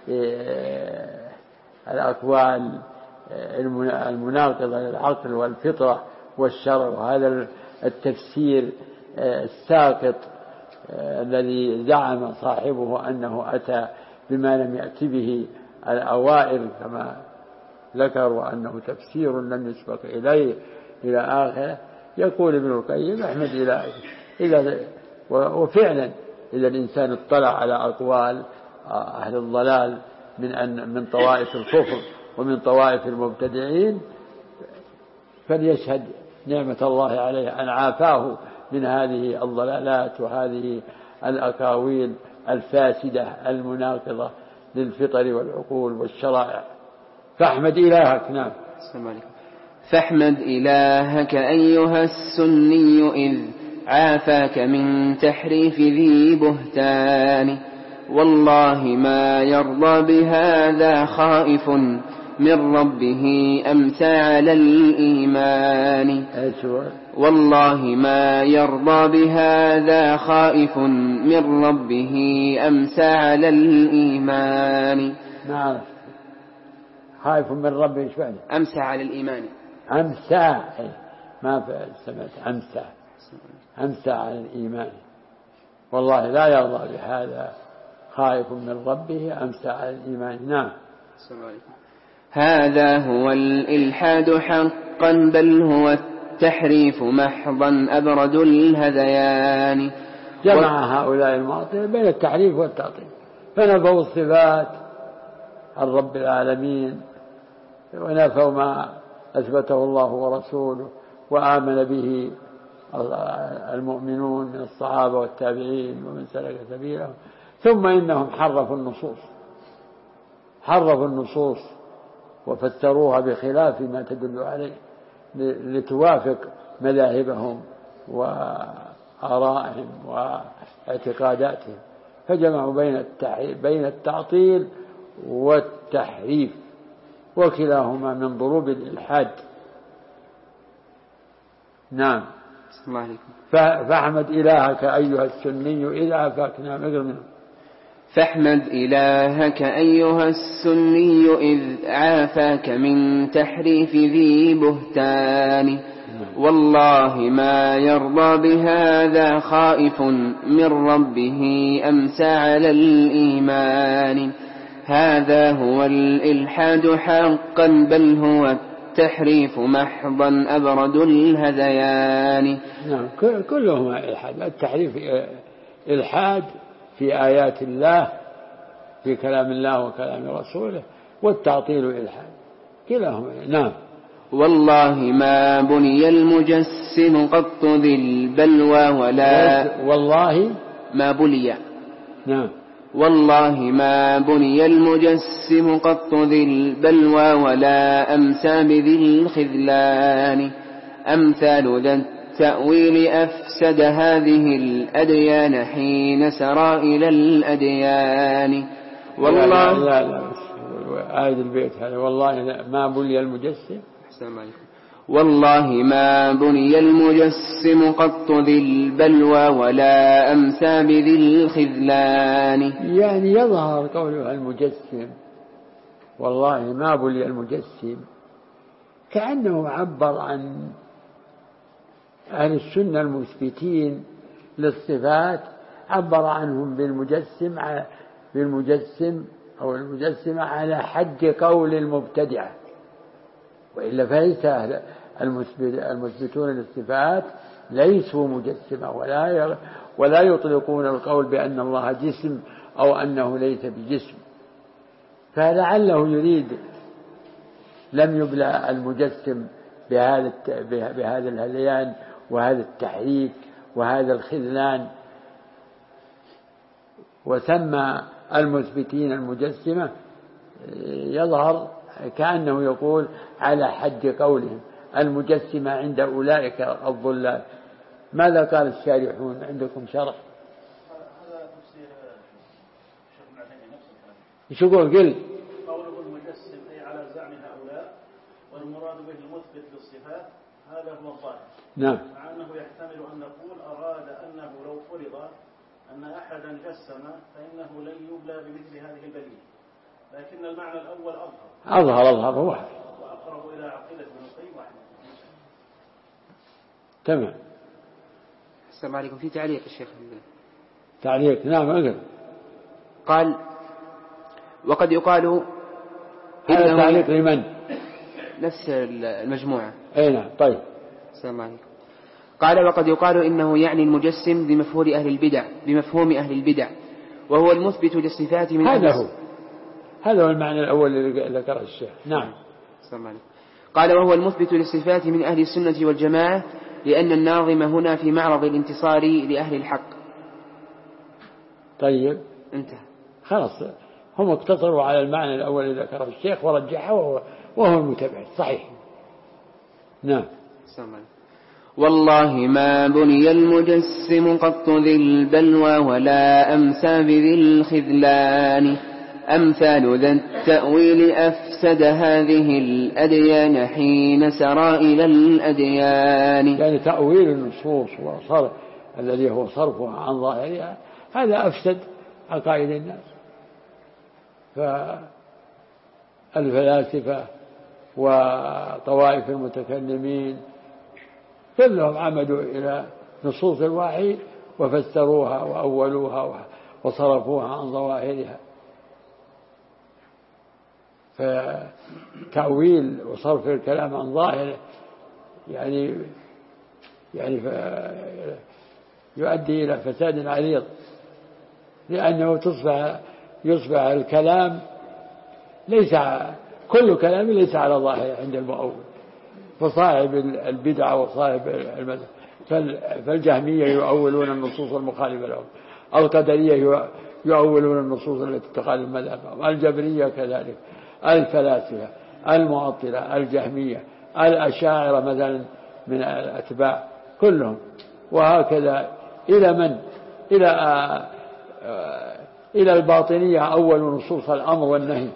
الأقوال المناقضة للعقل والفطرة والشرع، وهذا التفسير الساقط الذي زعم صاحبه أنه أتى بما لم يأت به الأوائل كما ذكروا أنه تفسير لم يسبق إليه إلى آخره. يقول ابن القيم: احمد إلهي. وفعلا إذا الإنسان اطلع على أقوال أهل الضلال من طوائف الكفر ومن طوائف المبتدعين فليشهد نعمة الله عليه أن عافاه من هذه الضلالات وهذه الأقاويل الفاسدة المناقضة للفطر والعقول والشرائع. فاحمد إلهك. نعم. السلام عليكم. فاحمد إلهك أيها السني إذ عافاك من تحريف ذي بهتان. والله ما يرضى بهذا خائف من ربه أمسى على الإيمان. والله ما يرضى بهذا خائف من ربه أمسى على الإيمان. نعم. خائف من ربه ايش معنى؟ أمسى على الإيمان. أمسى، ما سمعت أمسى على الإيمان. والله لا يرضى بهذا خائف من ربه أمسى على الإيمان. نعم. السلام عليكم. هذا هو الإلحاد حقا بل هو التحريف محضا أبرد الهذيان. جمع هؤلاء المعطلة بين التحريف والتعطيل، فنفوا الصفات عن رب العالمين ونفوا ما أثبته الله ورسوله وآمن به المؤمنون من الصحابة والتابعين ومن سلك سبيلهم، ثم إنهم حرفوا النصوص وفسروها بخلاف ما تدل عليه لتوافق مذاهبهم وآرائهم واعتقاداتهم، فجمعوا بين التعطيل والتحريف، وكلاهما من ضروب الإلحاد. نعم. فاحمد إلهك أيها السني إذ عافاك. نعم اقرأ منه. فاحمد إلهك أيها السني إذ عافاك من تحريف ذي بهتان. والله ما يرضى بهذا خائف من ربه أمسى على الإيمان. هذا هو الإلحاد حقا بل هو التحريف محضا أبرد الهذيان. نعم كلهما إلحاد. التحريف إلحاد في آيات الله في كلام الله وكلام رسوله، والتعطيل إلحاد كلاهما. نعم. والله ما بني المجسم قط ذي البلوى ولا والله ما بلي. نعم. والله ما بني المجسم قط ذي البلوى ولا أمسى بذي الخذلان. أمثال ذا التأويل أفسد هذه الأديان حين سرى إلى الأديان. والله لا آية البيت هذا والله ما بني المجسم. والله ما بني المجسم قط ذي البلوى ولا أمسى بذي الخذلان. يعني يظهر قوله المجسم والله ما بني المجسم كأنه عبر عن أهل السنة المثبتين للصفات، عبر عنهم بالمجسم أو المجسمة على حد قول المبتدعة، وإلا فليس المثبتون للصفات ليسوا مجسمة ولا يطلقون القول بأن الله جسم أو أنه ليس بجسم. فلعله يريد لم يبلى المجسم بهذا الهذيان وهذا التحريف وهذا الخذلان، وسمى المثبتين المجسمة يظهر كأنه يقول على حد قولهم المجسمة عند أولئك الضلال. ماذا قال الشارحون؟ عندكم شرح؟ هذا تفسير الشيخ المعتني نفس الكلام. ايش يقول؟ قل. قوله المجسم أي على زعم هؤلاء، والمراد به المثبت للصفات، هذا هو الظاهر. نعم. مع أنه يحتمل أن نقول أراد أنه لو فرض أن أحدا جسم فإنه لن يبلى بمثل هذه البلية، لكن المعنى الأول أظهر هو وأقرب إلى عقيدة ابن القيم وأحمد. تمام. السلام عليكم. في تعليق الشيخ. تعليق. نعم أقل. قال وقد يقال هذا تعليق لمن؟ نفس المجموعة. أي نعم. طيب. السلام عليكم. قال وقد يقال إنه يعني المجسم بمفهوم أهل البدع وهو المثبت للصفات من هذا هو المعنى الأول اللي ذكره الشيخ. نعم. السلام عليكم. قال وهو المثبت للصفات من أهل السنة والجماعة، لأن الناظم هنا في معرض الانتصار لأهل الحق. طيب انتهى. خلاص هم اقتصروا على المعنى الأول اللي ذكره الشيخ ورجحه وهو المتبع صحيح. نعم. السلام عليكم. والله ما بني المجسم قط ذي البلوى ولا أمسى بذي الخذلان. أمثال ذا التأويل أفسد هذه الأديان حين سرى إلى الأديان. يعني تأويل النصوص وصرف الذي هو صرفها عن ظاهرها هذا أفسد عقائد الناس، فالفلاسفة وطوائف المتكلمين كلهم عمدوا إلى نصوص الوحي وفسروها وأولوها وصرفوها عن ظواهرها. فتأويل وصرف الكلام عن ظاهره يعني يؤدي إلى فساد عريض، لأنه يصبح الكلام ليس كل كلام ليس على ظاهره عند المؤول، فصاحب البدعة وصاحب المذهب فالجهمية يؤولون النصوص المخالفة لهم، القدرية يؤولون النصوص التي تخالف مذهبهم، الجبرية كذلك، الفلاسفة، المعطلة، الجهمية، الأشاعرة مثلا من الأتباع كلهم، وهكذا إلى من؟ إلى الباطنية أول نصوص الأمر والنهي.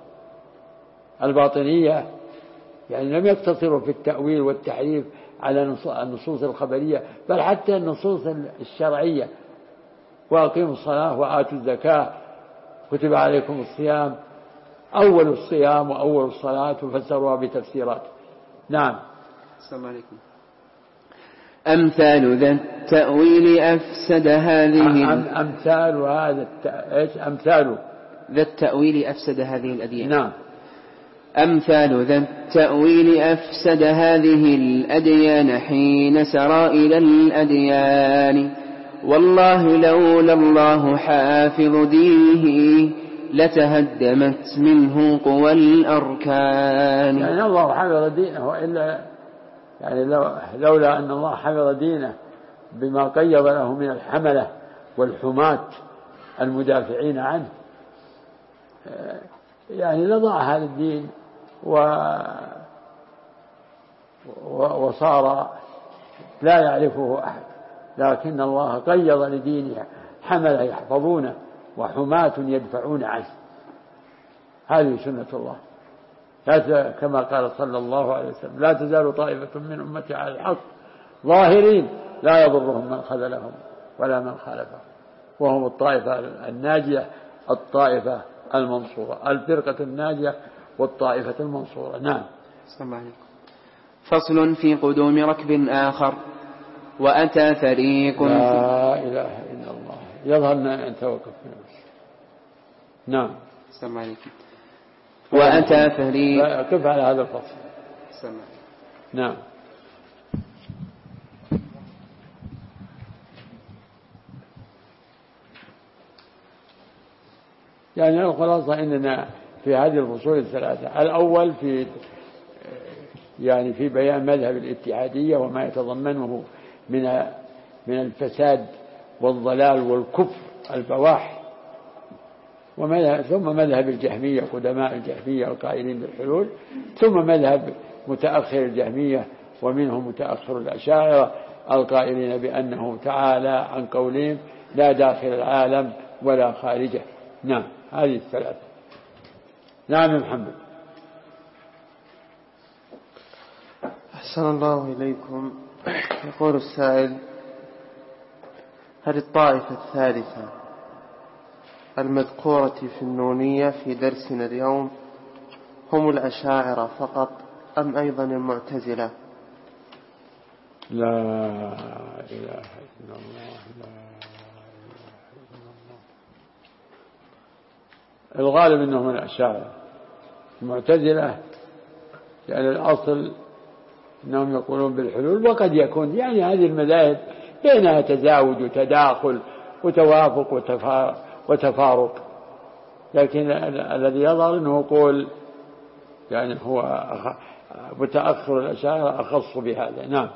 الباطنية يعني لم يقتصروا في التأويل والتحريف على النصوص الخبرية، بل حتى النصوص الشرعية، وأقيموا الصلاة وآتوا الزكاة، كتب عليكم الصيام، أول الصيام وأول الصلاة وفسروها بتفسيرات. نعم. السلام عليكم. أمثال ذا التأويل أفسد هذه أمثال هذا أمثال ذا التأويل أفسد هذه الأديان. نعم. أمثال ذا التأويل أفسد هذه الأديان حين سرى إلى الأديان، والله لولا الله حافظ دينه لتهدمت منه قوى الأركان. يعني الله حفظ دينه، إلا يعني لولا أن الله حفظ دينه بما قيض له من الحملة والحماة المدافعين عنه، يعني لضاع هذا الدين وصار لا يعرفه أحد، لكن الله قيض لدينه حملة يحفظونه وحماة يدفعون عنه. هذه سنة الله، كما قال صلى الله عليه وسلم: لا تزال طائفة من أمتي على الحق ظاهرين لا يضرهم من خذلهم ولا من خالفهم، وهم الطائفة الناجية، الطائفة المنصورة، الفرقة الناجية والطائفة المنصورة. نعم. السلام عليكم. فصل في قدوم ركب آخر. وأتى فريق لا إله إلا الله. يظهرنا أن توقف. نعم. السلام عليكم. وأتى فريق. كيف على هذا الفصل؟ السلام عليكم. نعم. يعني الخلاصة إننا في هذه الفصول الثلاثة، الأول في بيان مذهب الاتحادية وما يتضمنه من الفساد والضلال والكفر البواح، ثم مذهب الجهمية قدماء الجهمية القائلين بالحلول، ثم مذهب متأخر الجهمية ومنهم متأخر الأشاعرة القائلين بأنه تعالى عن قولهم لا داخل العالم ولا خارجه. نعم. هذه الثلاثة. نعم محمد. أحسن الله إليكم. يقول السائل: هل الطائفة الثالثة المذكورة في النونية في درسنا اليوم هم الأشاعرة فقط أم أيضا المعتزلة؟ لا إله إلا الله. الغالب أنهم الأشاعرة. المعتزلة يعني الأصل أنهم يقولون بالحلول، وقد يكون يعني هذه المذاهب بينها تزاوج وتداخل وتوافق وتفارق، لكن الذي يظهر أنه يقول يعني هو متأخر الأشاعرة أخص بهذا. نعم.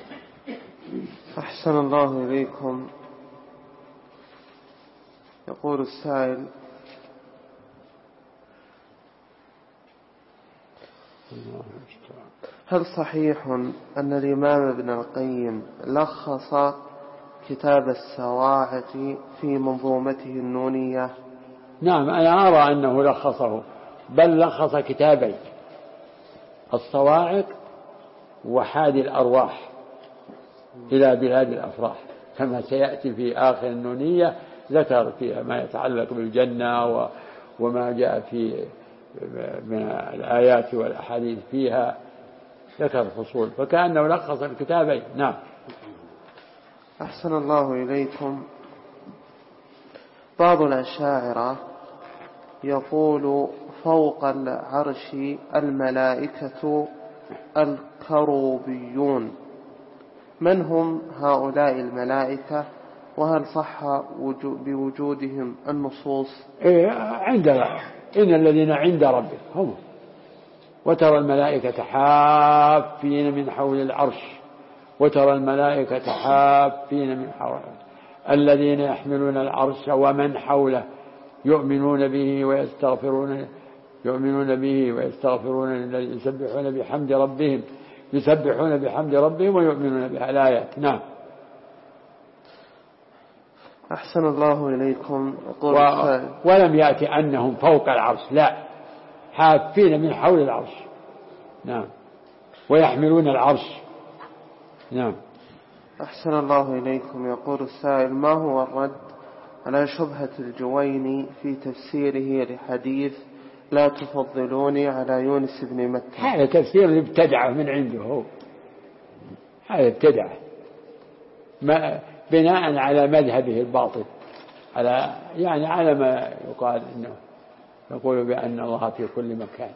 أحسن الله إليكم. يقول السائل: هل صحيح أن الإمام ابن القيم لخص كتاب السواعق في منظومته النونية؟ نعم، أنا أرى أنه لخصه، بل لخص كتابين: الصواعق وحادي الأرواح إلى بلاد الأفراح، كما سيأتي في آخر النونية. ذكر فيها ما يتعلق بالجنة وما جاء في من الآيات والأحاديث فيها، ذكر فصول، فكأنه لخص الكتابين. نعم. أحسن الله إليكم. بعض الأشاعرة يقول فوق العرش الملائكة الكروبيون، من هم هؤلاء الملائكة؟ وهل صح بوجودهم النصوص؟ عندنا إن الذين عند ربك هم. وترى الملائكة حافين من حول العرش، وترى الملائكة حافين من حول الذين يحملون العرش ومن حوله يؤمنون به ويستغفرون يسبحون بحمد ربهم ويؤمنون بها. الآيات. نعم. أحسن الله إليكم. ولم يأتي أنهم فوق العرش، لا، حافين من حول العرش. نعم. ويحملون العرش. نعم. أحسن الله إليكم. يقول السائل: ما هو الرد على شبهة الجويني في تفسيره لحديث لا تفضلوني على يونس بن متى؟ هذا تفسير ابتدعه من عنده هو، هذا ابتدعه بناء على مذهبه الباطل، على ما يقال إنه يقول بأن الله في كل مكان.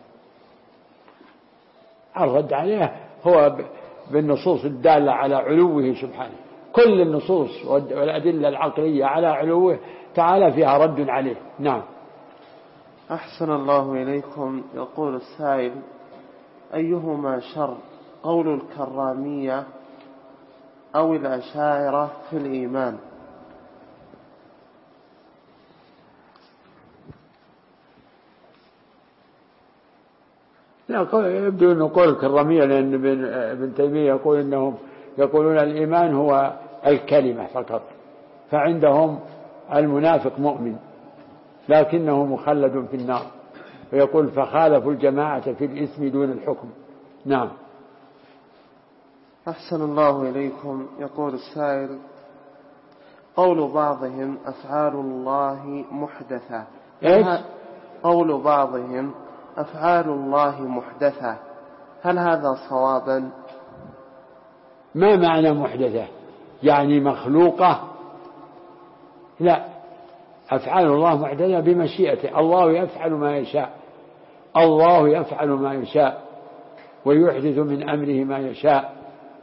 الرد عليه هو بالنصوص الدالة على علوه سبحانه. كل النصوص والأدلة العقلية على علوه تعالى فيها رد عليه. نعم. أحسن الله إليكم. يقول السائل: أيهما شر، قول الكرامية أو الأشاعرة في الإيمان؟ لا، يبدو أنه قول الكرامية، لأن ابن تيمية يقول إنهم يقولون الإيمان هو الكلمة فقط، فعندهم المنافق مؤمن لكنه مخلد في النار، ويقول فخالفوا الجماعة في الإثم دون الحكم. نعم. أحسن الله إليكم. يقول السائل: قول بعضهم أفعال الله محدثة. قول بعضهم أفعال الله محدثة، هل هذا صوابا؟ ما معنى محدثة؟ يعني مخلوقة؟ لا، أفعال الله محدثة بمشيئته. الله يفعل ما يشاء، الله يفعل ما يشاء ويحدث من أمره ما يشاء.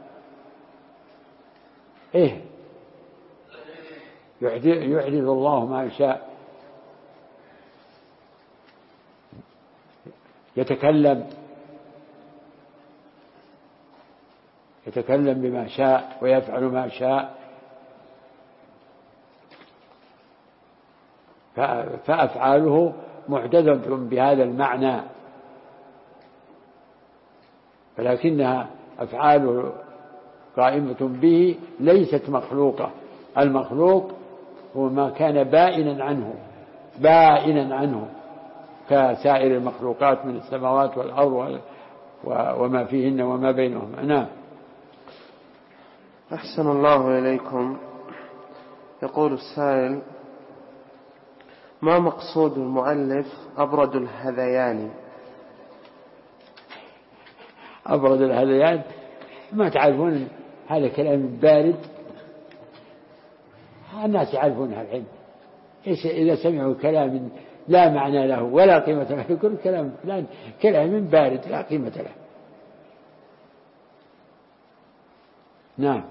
يحدث الله ما يشاء. يتكلم بما شاء ويفعل ما شاء. فأفعاله محدثة بهذا المعنى، ولكنها أفعاله قائمة به ليست مخلوقة. المخلوق هو ما كان بائنا عنه كسائر المخلوقات من السماوات والأرض وما فيهن وما بينهما. نعم. أحسن الله إليكم. يقول السائل: ما مقصود المؤلف أبرد الهذيان؟ أبرد الهذيان ما تعرفون هذا كلام بارد، الناس يعرفونها العلم. إذا سمعوا كلام لا معنى له ولا قيمة له يقول كلام فلان كلام بارد لا قيمة له. نعم.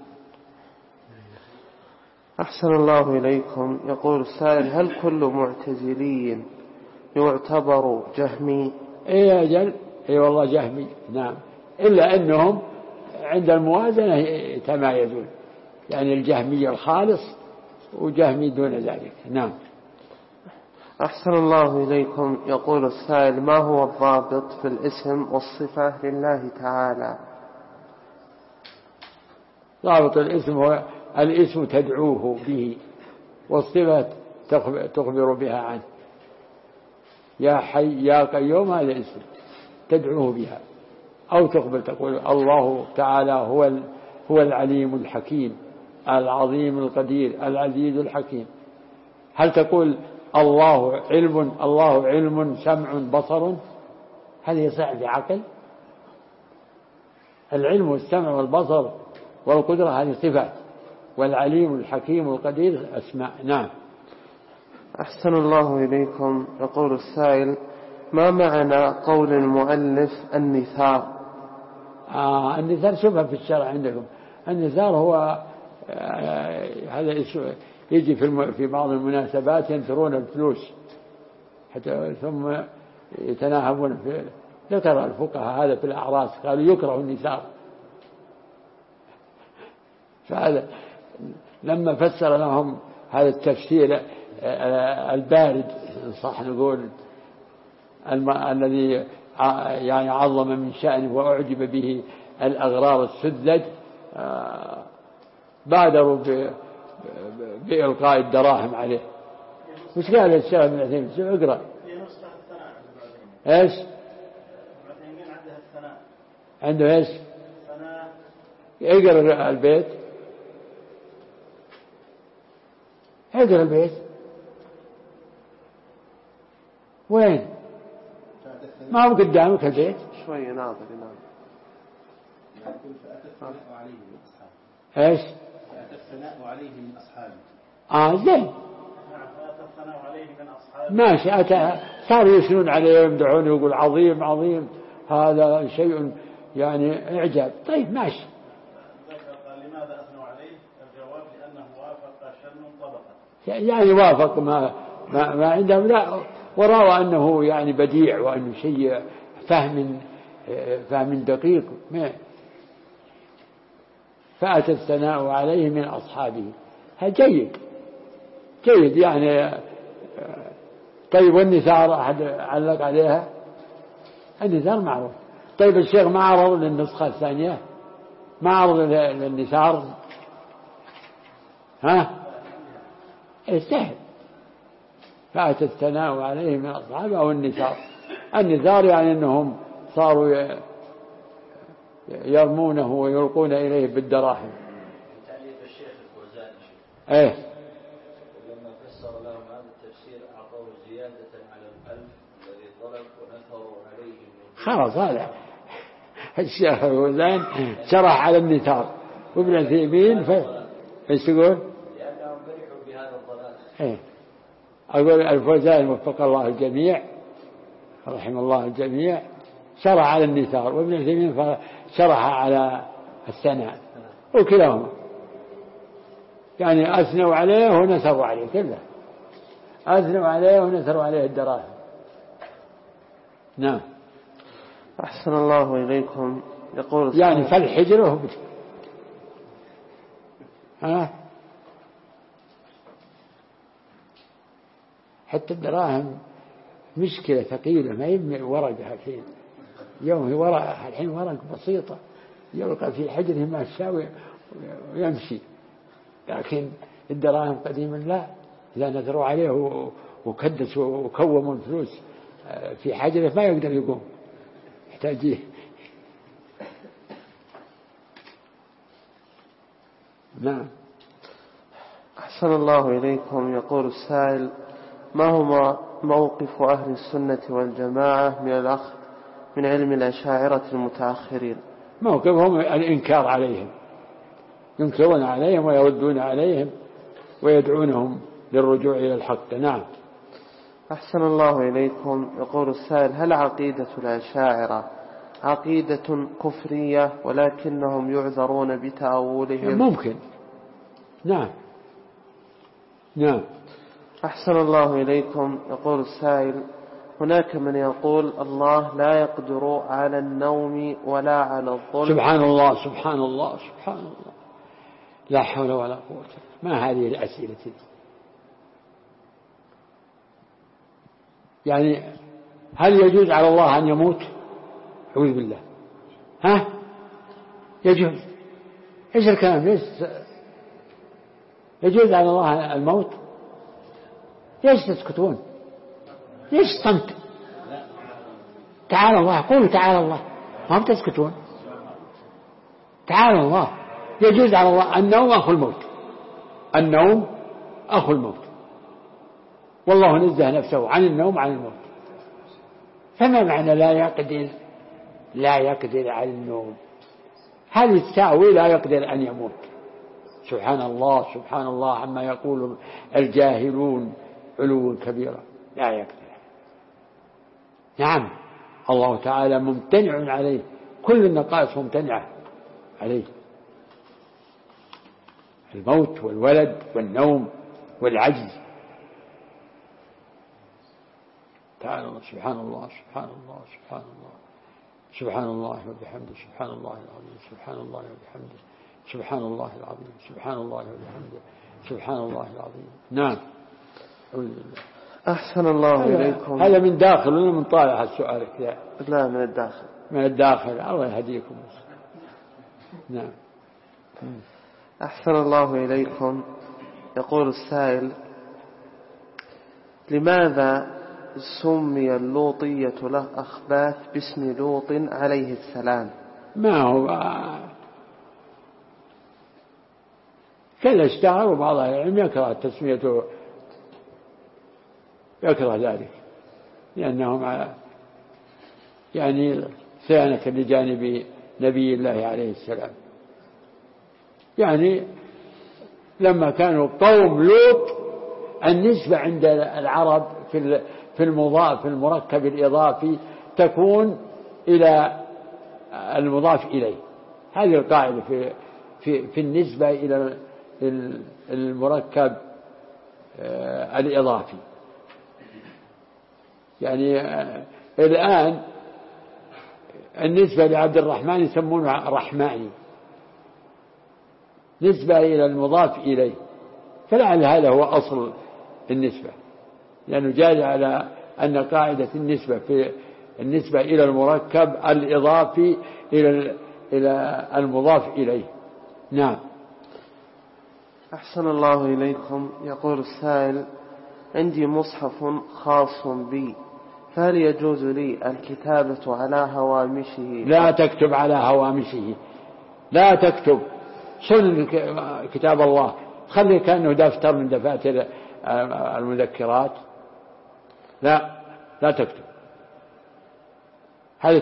أحسن الله إليكم. يقول السائل: هل كل معتزلي يعتبر جهمي؟ يا أجل، والله جهمي. نعم. إلا أنهم عند الموازنة يتمايزون، يعني الجهمي الخالص وجهمي دون ذلك. نعم. أحسن الله إليكم. يقول السائل: ما هو الضابط في الاسم والصفة لله تعالى؟ ضابط الاسم هو الاسم تدعوه به، والصفة تخبر بها عنه. يا حي يا قيوم، هذا اسم تدعوه بها، أو تقول الله تعالى هو العليم الحكيم العظيم القدير العزيز الحكيم. هل تقول الله علم سمع بصر؟ هل يصح بعقل؟ العلم والسمع والبصر والقدرة هذه صفات، والعليم الحكيم القدير أسماء. نعم. أحسن الله إليكم. يقول السائل: ما معنى قول المؤلف النثار؟ النثار شبه في الشرع عندكم. النثار هو هذا يجي في بعض المناسبات ينثرون الفلوس حتى ثم يتناهبون في. ذكر الفقهاء هذا في الأعراس، قالوا يكره النثار. فهذا لما فسر لهم هذا التفسير البارد صح نقول الذي يعني عظم من شأنه وأعجب به الأغرار السذج، بادروا بإلقاء الدراهم عليه. وش قال الشيخ ابن عثيمين؟ شو اقرأ؟ ايش؟ عنده ايش؟ اقرأ البيت، اقرأ البيت وين؟ ما هو قدامك البيت؟ شوي ناظر ايش؟ الثناء عليه من أصحابه. زين ماشي. صاروا يثنون عليه ويمدحونه ويقول عظيم عظيم، هذا شيء يعني إعجاب. طيب ماشي. قال لماذا أثنوا عليه؟ الجواب لأنه وافق شن طبقة، يعني وافق ما عندهم، لا ورأوا أنه يعني بديع وأنه شيء فهم دقيق. فأتى الثناء عليه من أصحابه. هذا جيد يعني. طيب والنثار أحد علق عليها؟ النثار معروف. طيب الشيخ ما عرض للنسخة الثانية؟ ما عرض للنثار؟ سهل. فأتى الثناء عليه من أصحابه أو النثار يعني أنهم صاروا يرمونه ويلقون إليه بالدراهم. تعليق الشيخ الفوزان لما فسر لهم هذا التفسير أعطوه زيادة على 1000 الذي طلب ونثروا عليه خلاص. هذا الشيخ الفوزان شرح على النثار، وابن عثيمين ايش تقول؟ لأنهم فرحوا بهذا الضلال. أقول الفوزان وفق الله الجميع رحم الله الجميع شرح على النثار، وابن عثيمين شرح على الثناء، وكلاهما يعني أثنوا عليه ونثروا عليه، كله أثنوا عليه ونثروا عليه الدراهم. نعم. أحسن الله إليكم. يقول يعني فالحجر حتى الدراهم مشكلة ثقيلة، ما يبني ورقها الحين. يوم ورقة الحين ورق بسيطة يلقى في حجره ما الشاوي ويمشي، لكن الدراهم قديما لا، إذا نثروا عليه وكدسوا وكوموا الفلوس في حجره ما يقدر يقوم، يحتاجيه. نعم. أحسن الله إليكم. يقول السائل: ما هو موقف أهل السنة والجماعة من الأخذ من علم الأشاعرة المتأخرين؟ موقفهم الإنكار عليهم، ينكرون عليهم ويردون عليهم ويدعونهم للرجوع إلى الحق. نعم. أحسن الله إليكم. يقول السائل: هل عقيدة الأشاعرة عقيدة كفرية ولكنهم يعذرون بتأولهم؟ ممكن. نعم. نعم. أحسن الله إليكم. يقول السائل: هناك من يقول الله لا يقدر على النوم ولا على الظلم. سبحان الله سبحان الله سبحان الله، لا حول ولا قوة. ما هذه الأسئلة دي؟ يعني هل يجوز على الله أن يموت؟ أعوذ بالله. يجوز. إيش الكلام؟ ليش يجوز على الله الموت؟ ليش تسكتون؟ ليش صمت؟ تعالى الله، قولوا تعالى الله، ما بتسكتون. تعالى الله. يجوز على الله النوم أخو الموت، النوم أخو الموت، والله نزه نفسه عن النوم عن الموت. فما معنى لا يقدر على النوم؟ هذه تساوي لا يقدر أن يموت. سبحان الله سبحان الله عما يقول الجاهلون علوا كبيرا. لا يقدر. نعم الله تعالى ممتنع عليه، كل النقائص ممتنعة عليه، الموت والولد والنوم والعجز. تعالى الله، سبحان الله سبحان الله سبحان الله سبحان الله وبحمده سبحان الله العظيم سبحان الله وبحمده سبحان الله العظيم سبحان الله وبحمده سبحان الله العظيم. نعم. أحسن الله إليكم. هذا من داخل ولا من طالع السؤال كذا؟ لا، من الداخل. من الداخل. الله يهديكم. نعم. أحسن الله إليكم. يقول السائل: لماذا سمي اللوطية له أخباث باسم لوط عليه السلام؟ ما هو كلا اشتهر، وبعض العلم يكره تسميته، يكره ذلك لأنهم يعني صيانة لجانب نبي الله عليه السلام. يعني لما كانوا قوم لوط النسبة عند العرب في المضاف، في المركب الإضافي، تكون إلى المضاف إليه. هذه القاعدة في النسبة إلى المركب الإضافي. يعني الآن النسبة لعبد الرحمن يسمونه رحماني، نسبة إلى المضاف إليه، فلعل هذا هو أصل النسبة، لأنه جاء على أن قاعدة النسبة في النسبة إلى المركب الإضافي إلى المضاف إليه. نعم. أحسن الله إليكم. يقول السائل: عندي مصحف خاص بي، فهل يجوز لي الكتابة على هوامشه؟ لا تكتب على هوامشه، لا تكتب. سن كتاب الله، خلي كأنه دفتر من دفاتر المذكرات. لا تكتب، هذا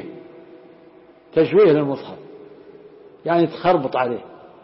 تشويه للمصحف، يعني تخربط عليه.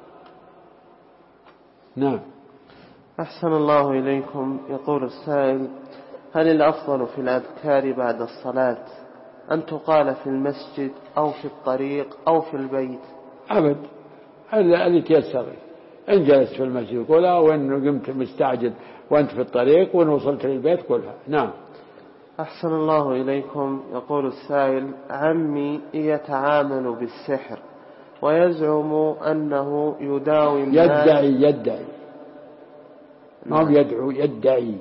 نعم. أحسن الله إليكم. يقول السائل: هل الأفضل في الأذكار بعد الصلاة أن تقال في المسجد أو في الطريق أو في البيت؟ أبد، اللي تيسر. إن جلست في المسجد قولها، وإن قمت مستعجل وأنت في الطريق، وإن وصلت للبيت قولها. نعم. أحسن الله إليكم. يقول السائل: عمي يتعامل بالسحر ويزعم أنه يداوي الناس. يدعي ما هو يدعو، يدعي.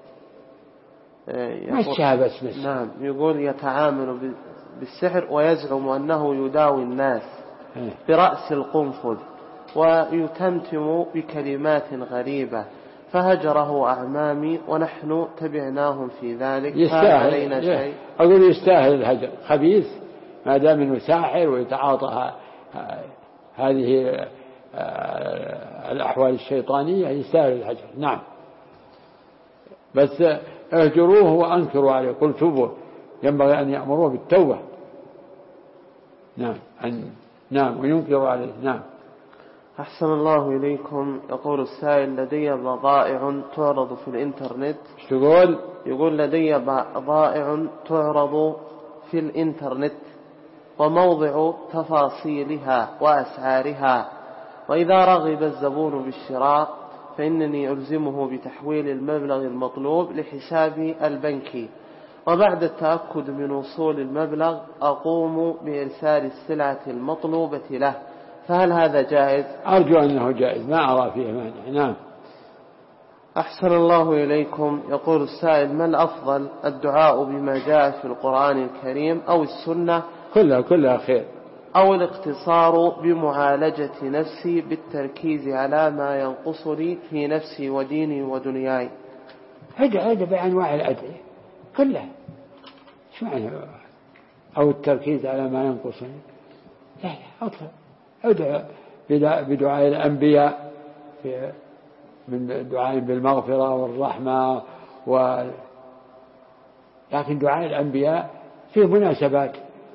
مشها بس. نعم. يقول يتعامل بالسحر ويزعم أنه يداوي الناس برأس القنفذ، ويتمتم بكلمات غريبة، فهجره أعمامي ونحن تبعناهم في ذلك. يستاهل علينا شيء؟ أقول يستاهل الهجر، خبيث ما دام انه ساحر ويتعاطى هذه الأحوال الشيطانية، يستاهل الهجر. نعم. بس اهجروه وأنكروا عليه، قل توبوا، ينبغي أن يأمروه بالتوبة. نعم وينكروا عليه. نعم. أحسن الله إليكم. يقول السائل: لدي بضائع تعرض في الإنترنت. يقول لدي بضائع تعرض في الإنترنت وموضع تفاصيلها وأسعارها، وإذا رغب الزبون بالشراء فإنني ألزمه بتحويل المبلغ المطلوب لحسابي البنكي، وبعد التأكد من وصول المبلغ أقوم بإرسال السلعة المطلوبة له، فهل هذا جائز؟ أرجو أنه جائز، ما أرى فيه مانع. نعم. أحسن الله إليكم. يقول السائل: ما الأفضل، الدعاء بما جاء في القرآن الكريم أو السنة؟ كلها خير. أو الاقتصار بمعالجة نفسي بالتركيز على ما ينقصني في نفسي وديني ودنياي؟ هذا بأنواع الأدعية كلها. شو معنى أو التركيز على ما ينقصني؟ لا أدعو بدعاء الأنبياء من دعاء بالمغفرة والرحمة لكن دعاء الأنبياء فيه مناسبات.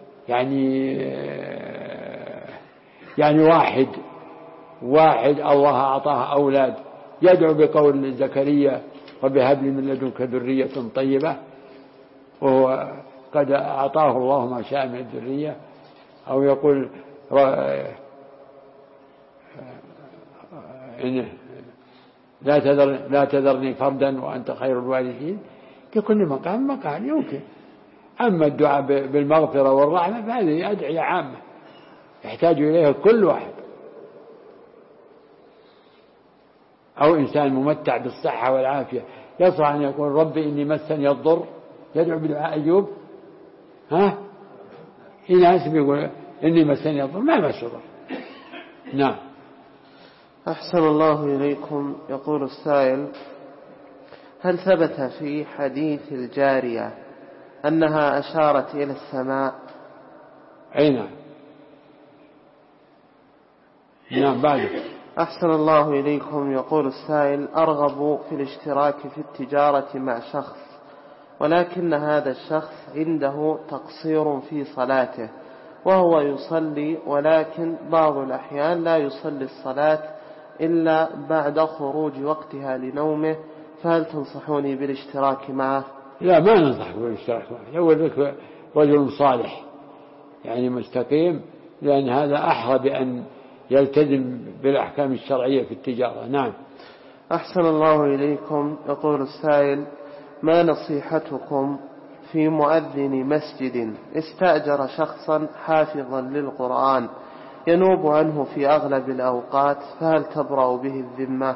يعني واحد الله أعطاه أولاد يدعو بقول زكريا: رب هب لي من لدنك ذرية طيبة، وهو قد أعطاه الله ما شاء من الذرية، أو يقول لا تذرني فردا وأنت خير الوارثين. لكل مقام مقال يمكن. أما الدعاء بالمغفرة والرحمة فهذه أدعية عامة يحتاج إليها كل واحد، أو إنسان ممتع بالصحة والعافية يصح أن يقول ربي إني مسني الضر، يدعو بدعاء أيوب. ناس بيقول إني مسني الضر ما مس ضر. نعم. أحسن الله إليكم. يقول السائل: هل ثبت في حديث الجارية أنها أشارت إلى السماء؟ أي نعم. نعم. بعد. أحسن الله إليكم. يقول السائل: أرغب في الاشتراك في التجارة مع شخص، ولكن هذا الشخص عنده تقصير في صلاته، وهو يصلي ولكن بعض الأحيان لا يصلي الصلاة إلا بعد خروج وقتها لنومه، فهل تنصحوني بالاشتراك معه؟ لا، ما ننصحك بالاشتراك معه. يقول لك رجل صالح يعني مستقيم، لأن هذا أحرى بأن يلتزم بالأحكام الشرعية في التجارة. نعم. أحسن الله إليكم. يقول السائل: ما نصيحتكم في مؤذن مسجد استأجر شخصا حافظا للقرآن ينوب عنه في أغلب الأوقات، فهل تبرأ به الذمة؟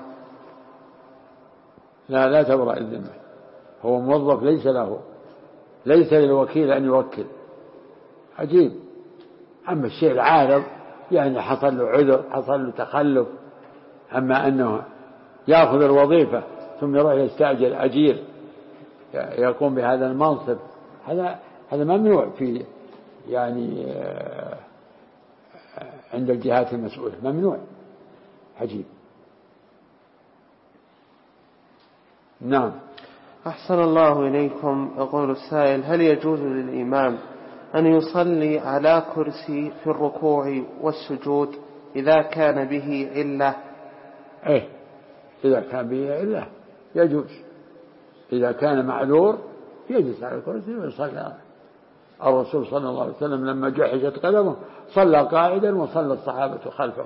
لا تبرأ الذمة. هو موظف ليس للوكيل أن يوكل. عجيب. أما الشيء العارض يعني حصل له عذر، حصل له تخلف، أما أنه يأخذ الوظيفة ثم يروح يستأجر أجير يقوم بهذا المنصب، هذا ممنوع في يعني عند الجهات المسؤولة، ممنوع. عجيب. نعم. أحسن الله إليكم. يقول السائل: هل يجوز للإمام أن يصلي على كرسي في الركوع والسجود إذا كان به علة؟ إذا كان به علة يجوز. إذا كان معذور يجلس على الكرسي ويصلي. الرسول صلى الله عليه وسلم لما جحشت قدمه صلى قاعدا وصلى الصحابة خلفه،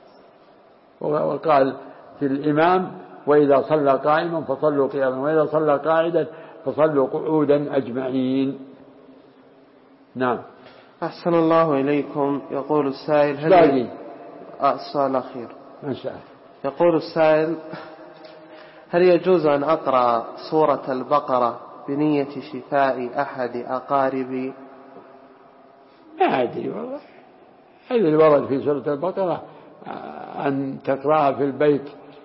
وقال في الإمام: وإذا صلى قائما فصلوا قياما، وإذا صلى قاعدا فصلوا قعودا أجمعين. نعم. أحسن الله إليكم. يقول السائل: السؤال الأخير ما شاء الله. يقول السائل: هل يجوز أن أقرأ سورة البقرة بنية شفاء أحد أقاربي؟ ما أدري والله. هذا اللي ورد في سورة البقرة أن تقرأها في البيت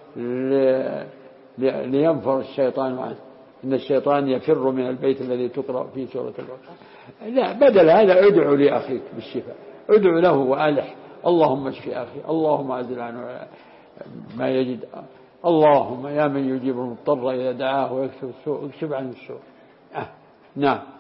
لينفر الشيطان عنه، إن الشيطان يفر من البيت الذي تقرأ فيه سورة البقرة. لا، بدل هذا ادعو لأخيك بالشفاء، ادعو له وألح: اللهم اشف أخي، اللهم أزل عنه ما يجد، اللهم يا من يجيب المضطر إذا دعاه ويكشف السوء اكشف عنه السوء. نعم.